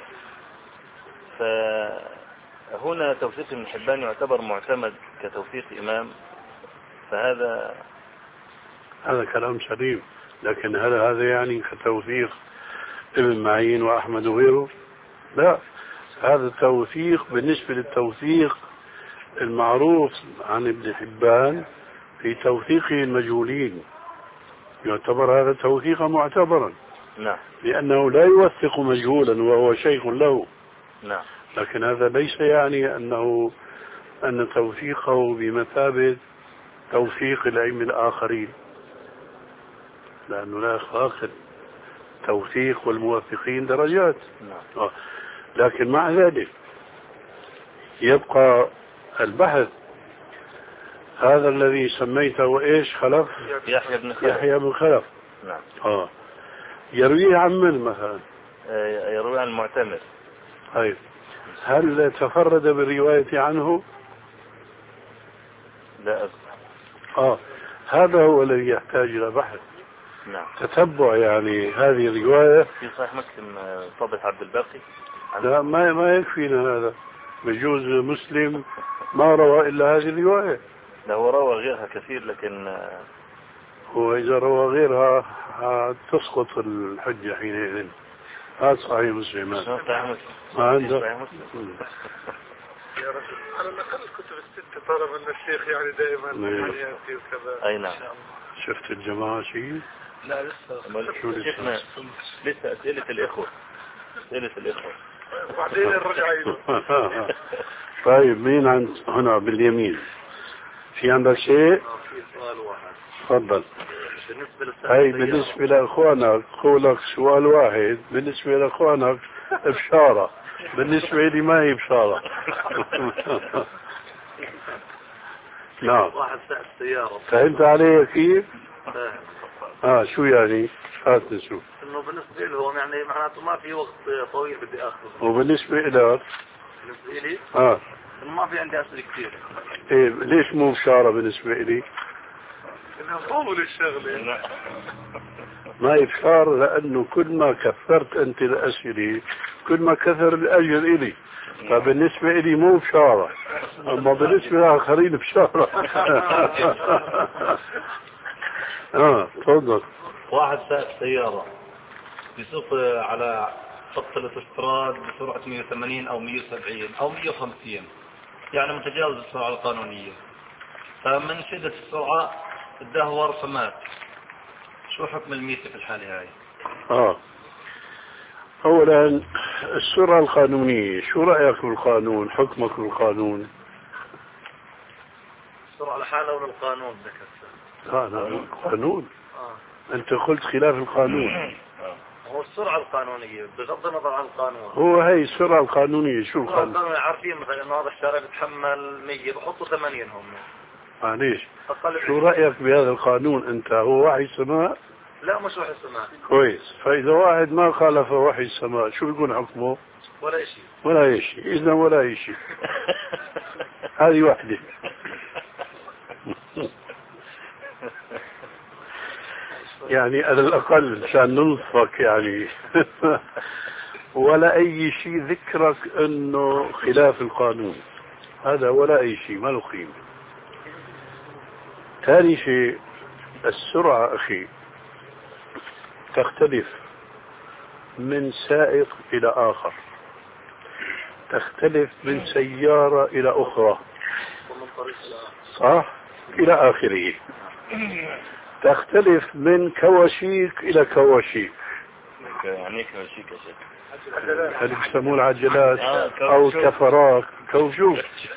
فهنا توثيق ابن حبان يعتبر معتمد كتوثيق إمام، فهذا هذا كلام سليم، لكن هل هذا يعني كتوثيق ابن معين وأحمد وغيره؟ لا، هذا توثيق بالنسبة للتوثيق المعروف عن ابن حبان في توثيقه المجهولين، يعتبر هذا توثيقا معتبرا. نعم. لأنه لا يوثق مجهولا وهو شيخ له. نعم. لكن هذا ليس يعني أنه أن توثيقه بمثابة توثيق الأئمة الآخرين، لأنه لا يخاطر توثيق والموثقين درجات. نعم. لكن مع ذلك يبقى البحث هذا الذي سميته إيش خلف؟ يحيى بن خلف. يحيى بن خلف. نعم. آه يرويه عن من مثلا؟ آه يروي عن المعتمر. طيب، هل تفرد بالرواية عنه؟ لا أذكر. آه هذا هو الذي يحتاج إلى بحث. نعم. تتبع يعني هذه الرواية في صحيح مسلم طابع عبد الباقي. لا، ما ما يكفينا هذا، بجوز مسلم ما روى إلا هذه الرواية. لا، هو روى غيرها كثير، لكن هو إذا روى غيرها تسقط الحجة حينئذ. هذا صحيح مسلم. ما عنده يا رجل على الأقل الكتب الستة، طالما أن الشيخ يعني دائما يأتي وكذا. أي نعم. شفت الجماعة شيء؟ لا لسه شيخنا لسه أسئلة الإخوة أسئلة الإخوة وبعدين نرجع له. طيب مين عند هنا باليمين؟ في عندك شيء؟ في سؤال واحد. تفضل. بالنسبة للسائق هاي بالنسبة لإخوانك قولك سؤال واحد، بالنسبة لإخوانك بشارة، بالنسبة لي ما هي بشارة. نعم. واحد سائق سيارة. فهمت علي كيف؟ فاهم. اه شو يعني؟ هات نشوف. انه بالنسبة له يعني معناته ما في وقت طويل بدي اخذه. وبالنسبة لك؟ بالنسبة لي؟ اه انه ما في عندي اسئلة كثير. ايه ليش مو بشارة بالنسبة لي؟ انها طول الشغلة. ما يبشار لأنه كل ما كثرت أنت الأسئلة كل ما كثر الأجر إلي، فبالنسبة إلي مو بشارة، أما بالنسبة للآخرين بشارة. آه تفضل. واحد سائق سيارة يسوق على خط الاوتوستراد بسرعة مئة وثمانين أو مئة وسبعين أو مئة وخمسين، يعني متجاوز السرعة القانونية، فمن شدة السرعة الدهور فمات. شو حكم الميتة في الحالة هاي؟ آه أولا السرعة القانونية، شو رأيك بالقانون؟ حكمك بالقانون؟ السرعة لحالها ولا القانون ذكرت؟ لا لا القانون. آه. أنت قلت خلاف القانون. هو السرعة القانونية بغض النظر عن القانون. هو هي السرعة القانونية. شو السرعة القانون؟ القانونية عارفين مثلا إنه هذا الشارع بيتحمل مية بحطوا ثمانين هم. معليش أقل شو رأيك بهذا القانون أنت؟ هو وحي السماء؟ لا مش وحي السماء. كويس. فإذا واحد ما خالف وحي السماء شو بيكون حكمه؟ ولا شيء. ولا شيء. إذا ولا شيء. هذه واحدة. يعني على الأقل عشان ننصفك يعني. ولا أي شيء ذكرك أنه خلاف القانون، هذا ولا أي شيء ما له قيمة. ثاني شيء السرعة أخي تختلف من سائق إلى آخر، تختلف من سيارة إلى أخرى، صح؟ إلى آخره. تختلف من كواشيك إلى كواشيك. يعني كواشيك يا شيخ؟ هل يسمون العجلات أو الكفرات كوشوك.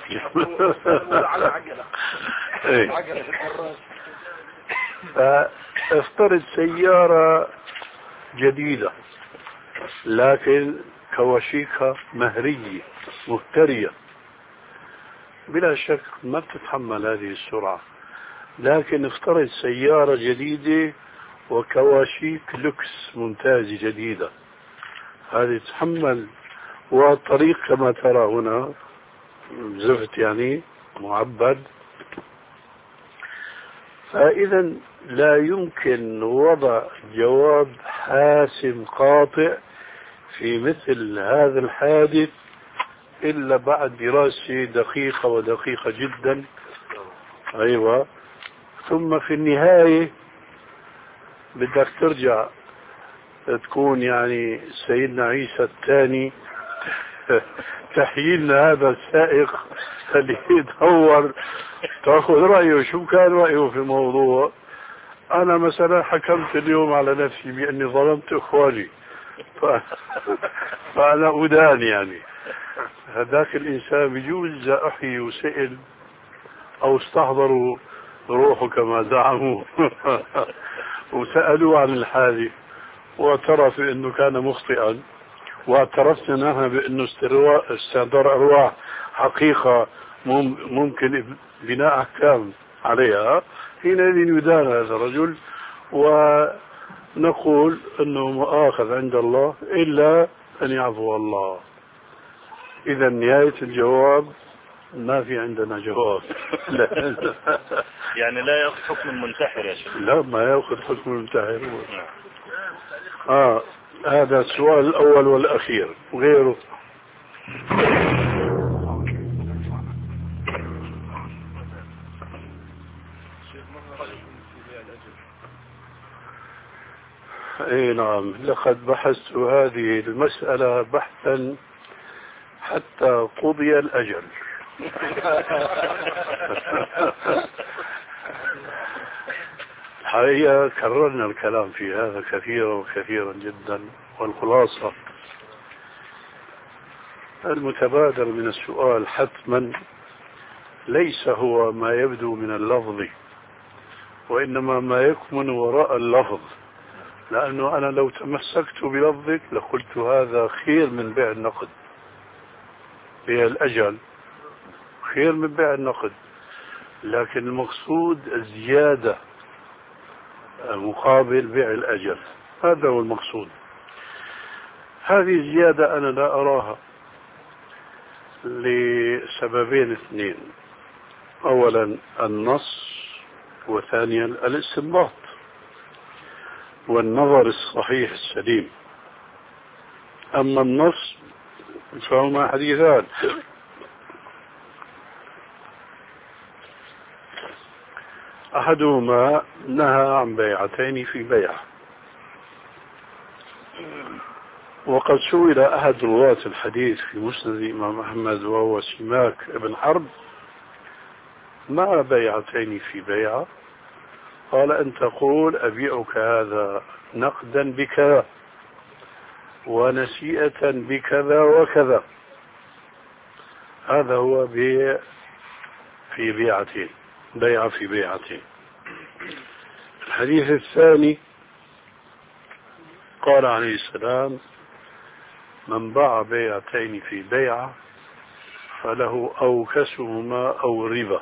فافترض سيارة جديدة لكن كواشيكها مهرية مهترية، بلا شك ما بتتحمل هذه السرعة. لكن افترض سيارة جديدة وكواشيك لوكس ممتازة جديدة، هذه تتحمل. والطريق كما ترى هنا زفت يعني معبد. فإذا لا يمكن وضع جواب حاسم قاطع في مثل هذا الحادث إلا بعد دراسة دقيقة ودقيقة جدا. أيوة. ثم في النهاية بدك ترجع تكون يعني سيدنا عيسى الثاني تحيي لنا هذا السائق اللي يدور، تأخذ رأيه شو كان رأيه في الموضوع. أنا مثلا حكمت اليوم على نفسي بأني ظلمت إخواني ف... فأنا أدان يعني. هذاك الإنسان بيجوز إذا أحيي وسئل أو استحضروا روحه كما زعموا وسألوه عن الحادث واعترف انه كان مخطئا، واعترفنا نحن بانه استحضار ارواح حقيقة ممكن بناء احكام عليها، حينئذ يدان هذا الرجل ونقول انه مؤاخذ عند الله الا ان يعفو الله. اذا نهاية الجواب ما في عندنا جواب. يعني لا يأخذ حكم المنتحر يا شيخ؟ لا ما يأخذ حكم المنتحر. آه هذا السؤال الأول والأخير وغيره. اي نعم، لقد بحثت هذه المسألة بحثا حتى قضي الأجل. الحقيقة كررنا الكلام في هذا كثيرا وكثيرا جدا، والخلاصة المتبادر من السؤال حتما ليس هو ما يبدو من اللفظ، وإنما ما يكمن وراء اللفظ، لأنه أنا لو تمسكت بلفظك لقلت هذا خير من بيع النقد، بيع الأجل خير من بيع النقد، لكن المقصود الزيادة مقابل بيع الأجل، هذا هو المقصود. هذه الزيادة أنا لا أراها لسببين اثنين: أولا النص، وثانيا الاستنباط والنظر الصحيح السليم. أما النص فهما حديثان: أحدهما نهى عن بيعتين في بيعة، وقد سئل أحد رواة الحديث في مسند الإمام أحمد وهو سماك بن حرب: ما بيعتين في بيعة؟ قال: أن تقول أبيعك هذا نقدا بكذا ونسيئة بكذا وكذا، هذا هو بيع في بيعتين، بيع في بيعتين. الحديث الثاني قال عليه السلام: من باع بيعتين في بيعة فله أوكسهما أو ربا.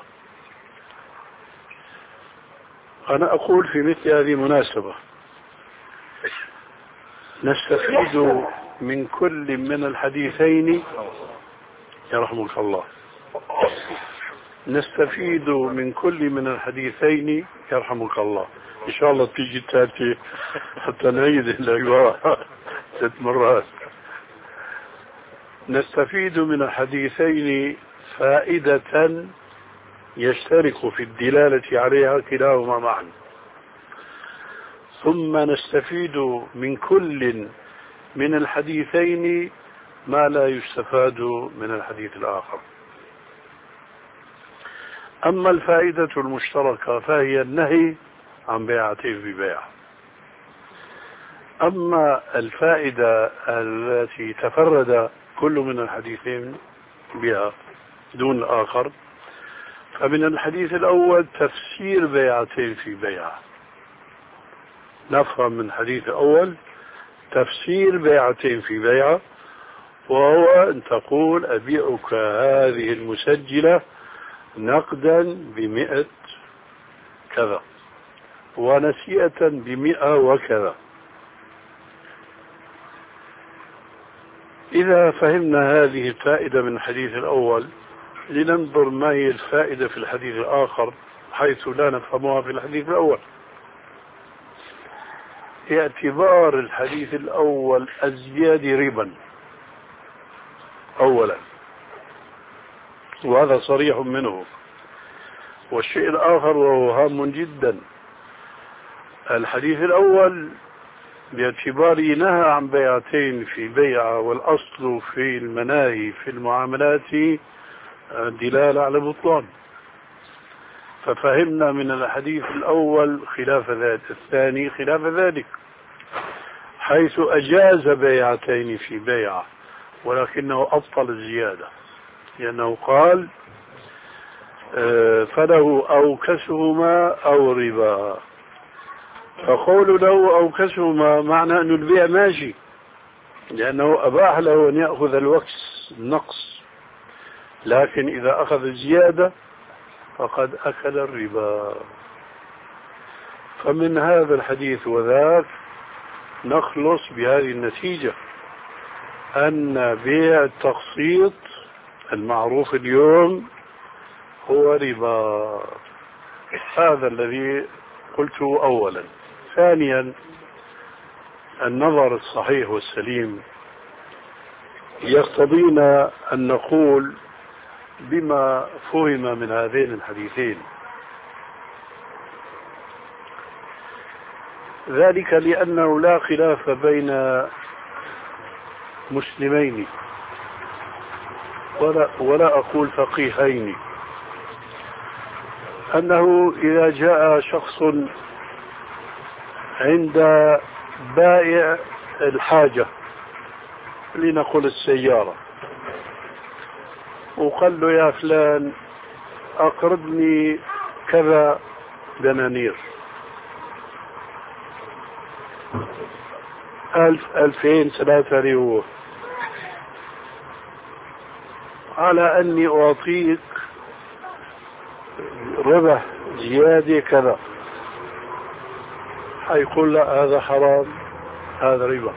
أنا أقول في مثل هذه المناسبة نستفيد من كل من الحديثين، يرحمك الله، نستفيد من كل من الحديثين يرحمك الله. إن شاء الله تيجي الثالثة حتى نعيد الأجواء ست مرات. نستفيد من الحديثين فائدة يشترك في الدلالة عليها كلاهما معا، ثم نستفيد من كل من الحديثين ما لا يستفاد من الحديث الآخر. أما الفائدة المشتركة فهي النهي عن بيعتين في بيع. أما الفائدة التي تفرد كل من الحديثين بها دون الآخر فمن الحديث الأول تفسير بيعتين في بيع. نفهم من الحديث الأول تفسير بيعتين في بيع، وهو أن تقول أبيعك هذه المسجلة نقدا بمئة كذا ونسيئة بمئة وكذا. إذا فهمنا هذه الفائدة من الحديث الأول لننظر ما هي الفائدة في الحديث الآخر حيث لا نفهمها في الحديث الأول. اعتبار الحديث الأول الزياد ربا أولا، وهذا صريح منه. والشيء الآخر وهو هام جدا، الحديث الأول باعتباره نهى عن بيعتين في بيعة، والأصل في المناهي في المعاملات دلالة على بطلان، ففهمنا من الحديث الأول خلاف ذلك، الثاني خلاف ذلك، حيث أجاز بيعتين في بيعة ولكنه أبطل الزيادة، لأنه قال فله أوكسهما أو ربا. فقول له أوكسهما معنى أن البيع ماشي، لأنه أباح له أن يأخذ الوكس النقص، لكن إذا أخذ الزيادة فقد أكل الربا. فمن هذا الحديث وذاك نخلص بهذه النتيجة أن بيع التقسيط المعروف اليوم هو ربا. هذا الذي قلته أولا. ثانيا النظر الصحيح والسليم يقتضينا أن نقول بما فهم من هذين الحديثين، ذلك لأنه لا خلاف بين مسلمين ولا, ولا أقول فقيهين أنه إذا جاء شخص عند بائع الحاجة لنقول السيارة وقال له يا فلان أقرضني كذا دنانير، ألف ألفين ثلاثة ريوه، على أني أعطيك ربح زيادة كذا، حيقول لا هذا حرام، هذا ربا.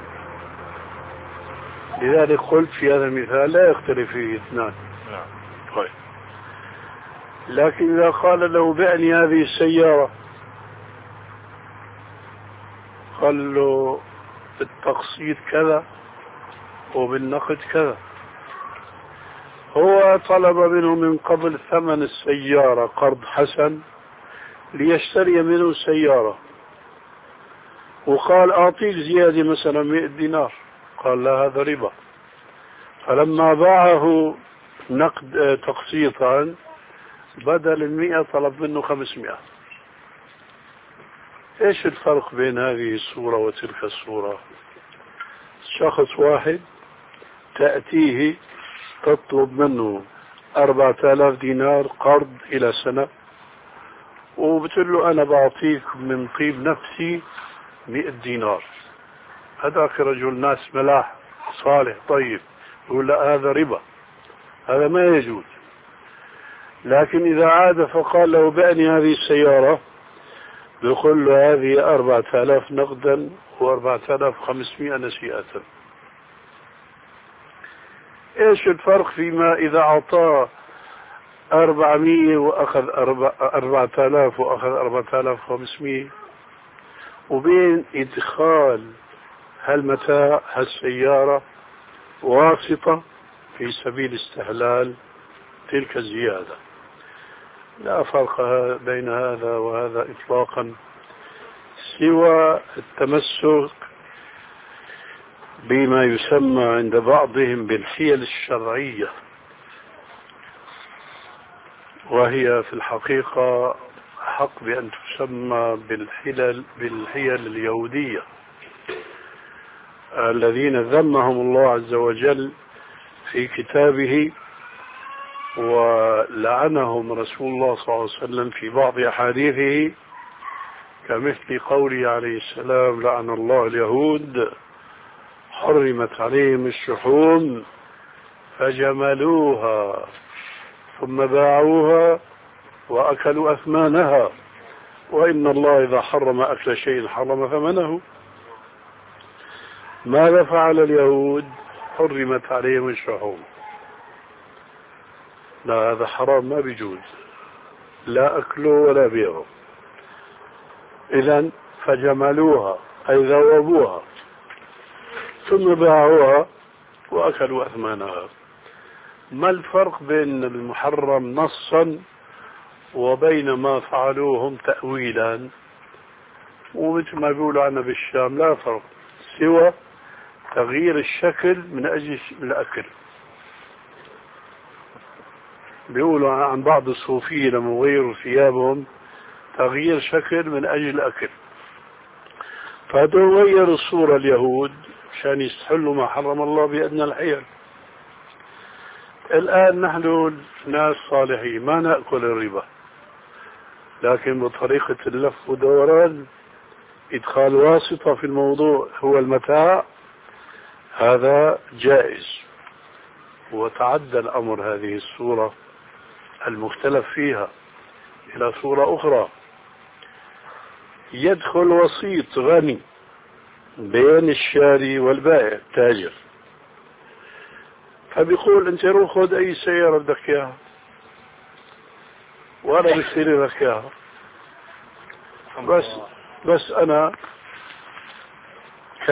لذلك قلت في هذا المثال لا يختلف فيه اثنان. طيب. لكن إذا قال له بعني هذه السيارة، قال له بالتقسيط كذا وبالنقد كذا، هو طلب منه من قبل ثمن السيارة قرض حسن ليشتري منه السيارة، وقال أعطيك زيادة مثلا مئة دينار، قال لا هذا ربا. فلما باعه نقد تقسيطا بدل المئة طلب منه خمسمائة. ايش الفرق بين هذه الصورة وتلك الصورة؟ شخص واحد تأتيه تطلب منه أربعة آلاف دينار قرض إلى سنة، وبتقول له أنا بعطيك من طيب نفسي مئة دينار. هذاك رجل ناس ملاح صالح طيب، يقول لا هذا ربا، هذا ما يجوز. لكن إذا عاد فقال له بعني هذه السيارة، يقول له هذه أربعة آلاف نقدا وأربعة آلاف وخمسمائة نسيئة. إيش الفرق فيما إذا أعطاه أربعمائة وأخذ أربعة آلاف وأخذ أربعة آلاف وخمسمائة، وبين إدخال هالمتاع هالسيارة واسطة في سبيل استحلال تلك الزيادة؟ لا فرق بين هذا وهذا إطلاقا، سوى التمسك بما يسمى عند بعضهم بالحيل الشرعية، وهي في الحقيقة حق بأن تسمى بالحيل, بالحيل اليهودية الذين ذمهم الله عز وجل في كتابه، ولعنهم رسول الله صلى الله عليه وسلم في بعض أحاديثه، كمثل قوله عليه السلام لعن الله اليهود حرمت عليهم الشحوم فجملوها ثم باعوها وأكلوا أثمانها، وإن الله إذا حرم أكل شيء حرم ثمنه. ماذا فعل اليهود؟ حرمت عليهم الشحوم. لا هذا حرام ما بيجوز، لا أكله ولا بيعه. إذن فجملوها أي ذوبوها ثم باعوها وأكلوا أثمانها. ما الفرق بين المحرم نصا وبين ما فعلوهم تأويلا؟ ومثل ما بيقولوا عنا بالشام لا فرق سوى تغيير الشكل من أجل الأكل. بيقولوا عن بعض الصوفية لما يغيروا ثيابهم تغيير شكل من أجل الأكل، فهذول غيروا الصورة اليهود عشان يستحلوا ما حرم الله بأدنى الحيل. الآن نحن ناس صالحين ما نأكل الربا، لكن بطريقة اللف ودوران إدخال واسطة في الموضوع هو المتاع، هذا جائز. وتعدى الأمر هذه الصورة المختلف فيها إلى صورة أخرى، يدخل وسيط غني بين الشاري والبائع التاجر، فبيقول انت روح خذ اي سيارة بدك اياها وانا بشتري لك اياها، بس بس انا ك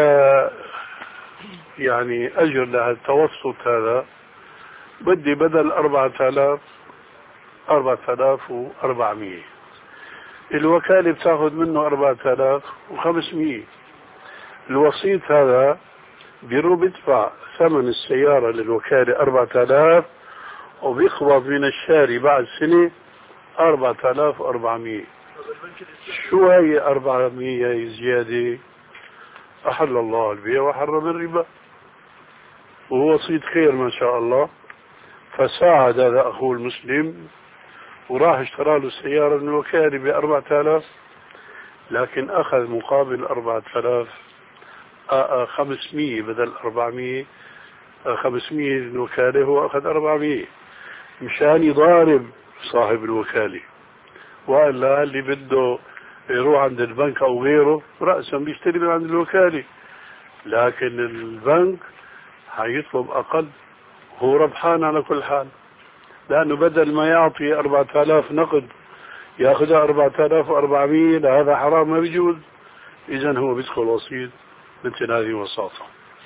يعني اجر لهالتوسط هذا بدي بدل أربعة آلاف أربعة آلاف وأربعمائة، الوكالة بتاخذ منه أربعة آلاف وخمسمائة، الوسيط هذا بيروح بدفع ثمن السيارة للوكالة أربعة آلاف وبيقبض من الشاري بعد سنة أربعة آلاف وأربعمائة. شو هي أربعمائة زيادة؟ أحل الله البيع وحرم الربا، وهو وسيط خير ما شاء الله، فساعد هذا أخوه المسلم وراح اشترى له سيارة من الوكالة بأربعة آلاف، لكن أخذ مقابل أربعة آلاف خمسمية بدل أربعمية، خمسمية من الوكالة، هو أخذ أربعمية مشان يضارب صاحب الوكالة، وقال اللي بده يروح عند البنك أو غيره رأسا بيشتري من عند الوكالة، لكن البنك هيطلب أقل، هو ربحان على كل حال، لأنه بدل ما يعطي أربعة آلاف نقد يأخذها أربعة آلاف وأربعمية، هذا حرام ما بيجوز. إذن هو بيدخل وسيط مثل هذه الوساطة.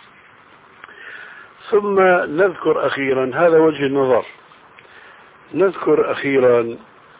ثم نذكر أخيرا، هذا وجه النظر، نذكر أخيرا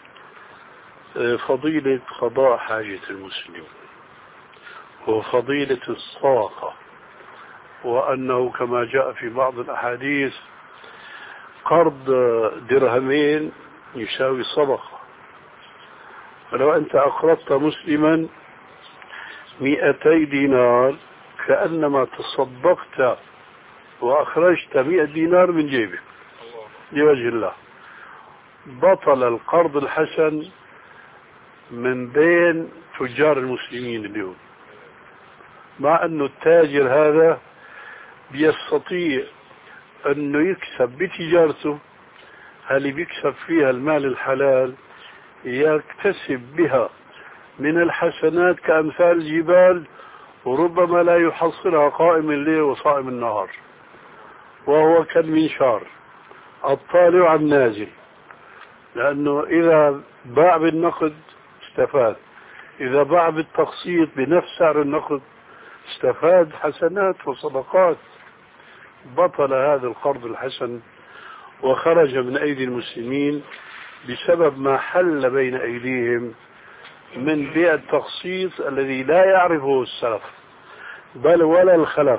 فضيلة قضاء حاجة المسلم وفضيلة الصدقة، وأنه كما جاء في بعض الأحاديث قرض درهمين يساوي صدقة، فلو أنت أقرضت مسلما مئتي دينار كأنما تصدقت وأخرجت مئة دينار من جيبك لوجه الله. بطل القرض الحسن من بين تجار المسلمين اليوم، مع أنه التاجر هذا بيستطيع أنه يكسب بتجارته، هل بيكسب فيها المال الحلال يكتسب بها من الحسنات كأمثال الجبال، وربما لا يحصلها قائم الليل وصائم النهار، وهو كالمنشار الطالع عن نازل، لأنه إذا باع بالنقد استفاد، إذا باع بالتقسيط بنفس سعر النقد استفاد حسنات وصدقات. بطل هذا القرض الحسن وخرج من أيدي المسلمين بسبب ما حل بين أيديهم من بيع التقسيط الذي لا يعرفه السلف بل ولا الخلف،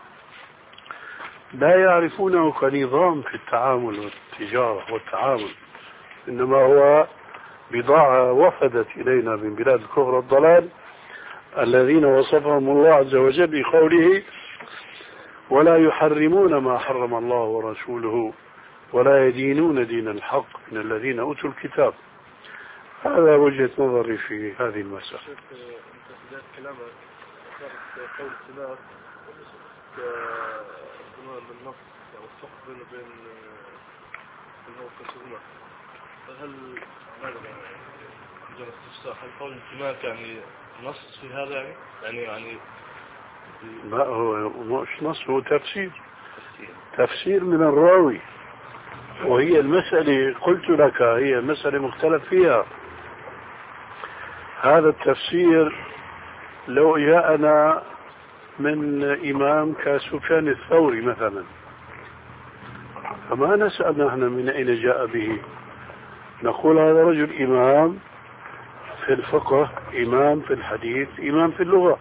لا يعرفونه كنظام في التعامل والتجارة والتعامل، إنما هو بضاعة وفدت إلينا من بلاد الكفر والضلال الذين وصفهم الله عز وجل بقوله ولا يحرمون ما حرم الله ورسوله ولا يدينون دين الحق من الذين أوتوا الكتاب. هذا وجهة نظري في هذه المسألة. انت كلامك ذكرت قول السلف كنوع من النص او الفرق بين بين النص والسنة، فهل ماذا مجرد استفسار، هل قول الانتماك يعني نص في هذا يعني يعني يعني لا هو مش نص، هو تفسير تفسير من الراوي، وهي المسألة قلت لك هي مسألة مختلف فيها. هذا التفسير لو جاءنا من إمام كسفيان الثوري مثلا فما نسأل نحن من أين جاء به، نقول هذا رجل إمام في الفقه، إمام في الحديث، إمام في اللغة،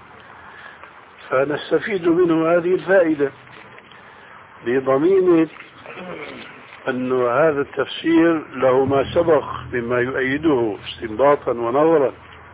فنستفيد منه هذه الفائدة بضمينة أن هذا التفسير له ما سبق مما يؤيده استنباطا ونظرا.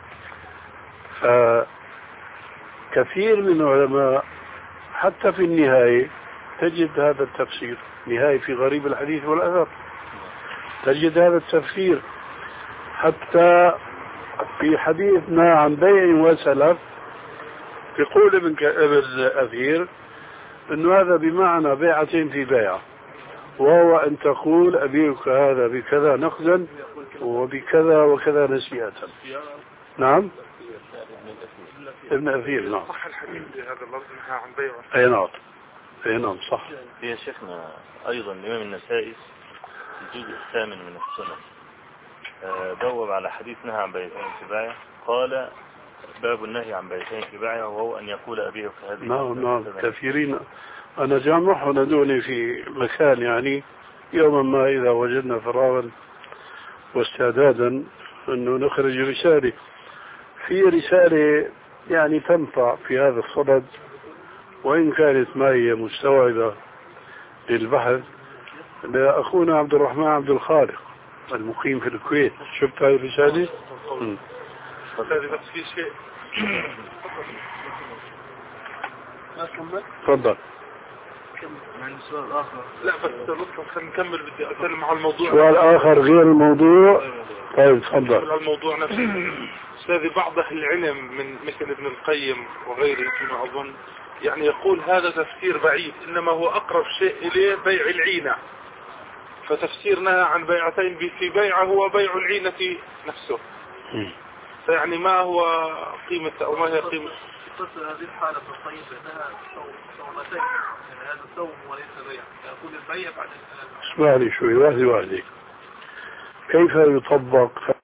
فكثير من العلماء حتى في النهاية تجد هذا التفسير، نهاية في غريب الحديث والأثر تجد هذا التفسير، حتى في حديثنا عن بيع وسلف يقول ابن أثير أنه هذا بمعنى بيعتين في بيعة، وهو أن تقول أبيعك هذا بكذا نقدا وبكذا وكذا نسيئة. نعم ابن أثير. نعم صح الحديث بهذا اللفظ عن بيع. أي نعم أي نعم صح. يا شيخنا أيضا الإمام النسائي في الجزء الثامن من السنة بوب على حديث نهى عن بيعتين في بايع، قال باب النهي عن بيعتين في بايع وهو أن يقول أبيعك هذه. نعم نعم كثيرين. أنا جامعه ندوني في مكان يعني يوما ما إذا وجدنا فراغا واستعدادا أنه نخرج رسالة، في رسالة يعني تنفع في هذا الصدد وإن كانت ما هي مستوعبة للبحث، لأخونا عبد الرحمن عبد الخالق المقيم في الكويت. شفت هذه الرسالة؟ بس في شيء تفضل. عندي سؤال آخر. لا بس لطفا خلينا نكمل، بدي أتكلم على الموضوع. سؤال آخر غير الموضوع. طيب تفضل. على الموضوع نفسه. أستاذي بعض أهل العلم من مثل ابن القيم وغيره فيما أظن يعني يقول هذا تفسير بعيد، إنما هو أقرب شيء إليه بيع العينة، فتفسيرنا عن بيعتين في بيعة هو بيع العينة نفسه. فيعني ما هو قيمة أو ما هي قيمة تصل هذه الحالة في القيم بأنها صومتين، يعني هذا صوم وليس بيع، يقول البيع بعد السلام. اسمعني شوي واحدة واحدة. كيف يطبق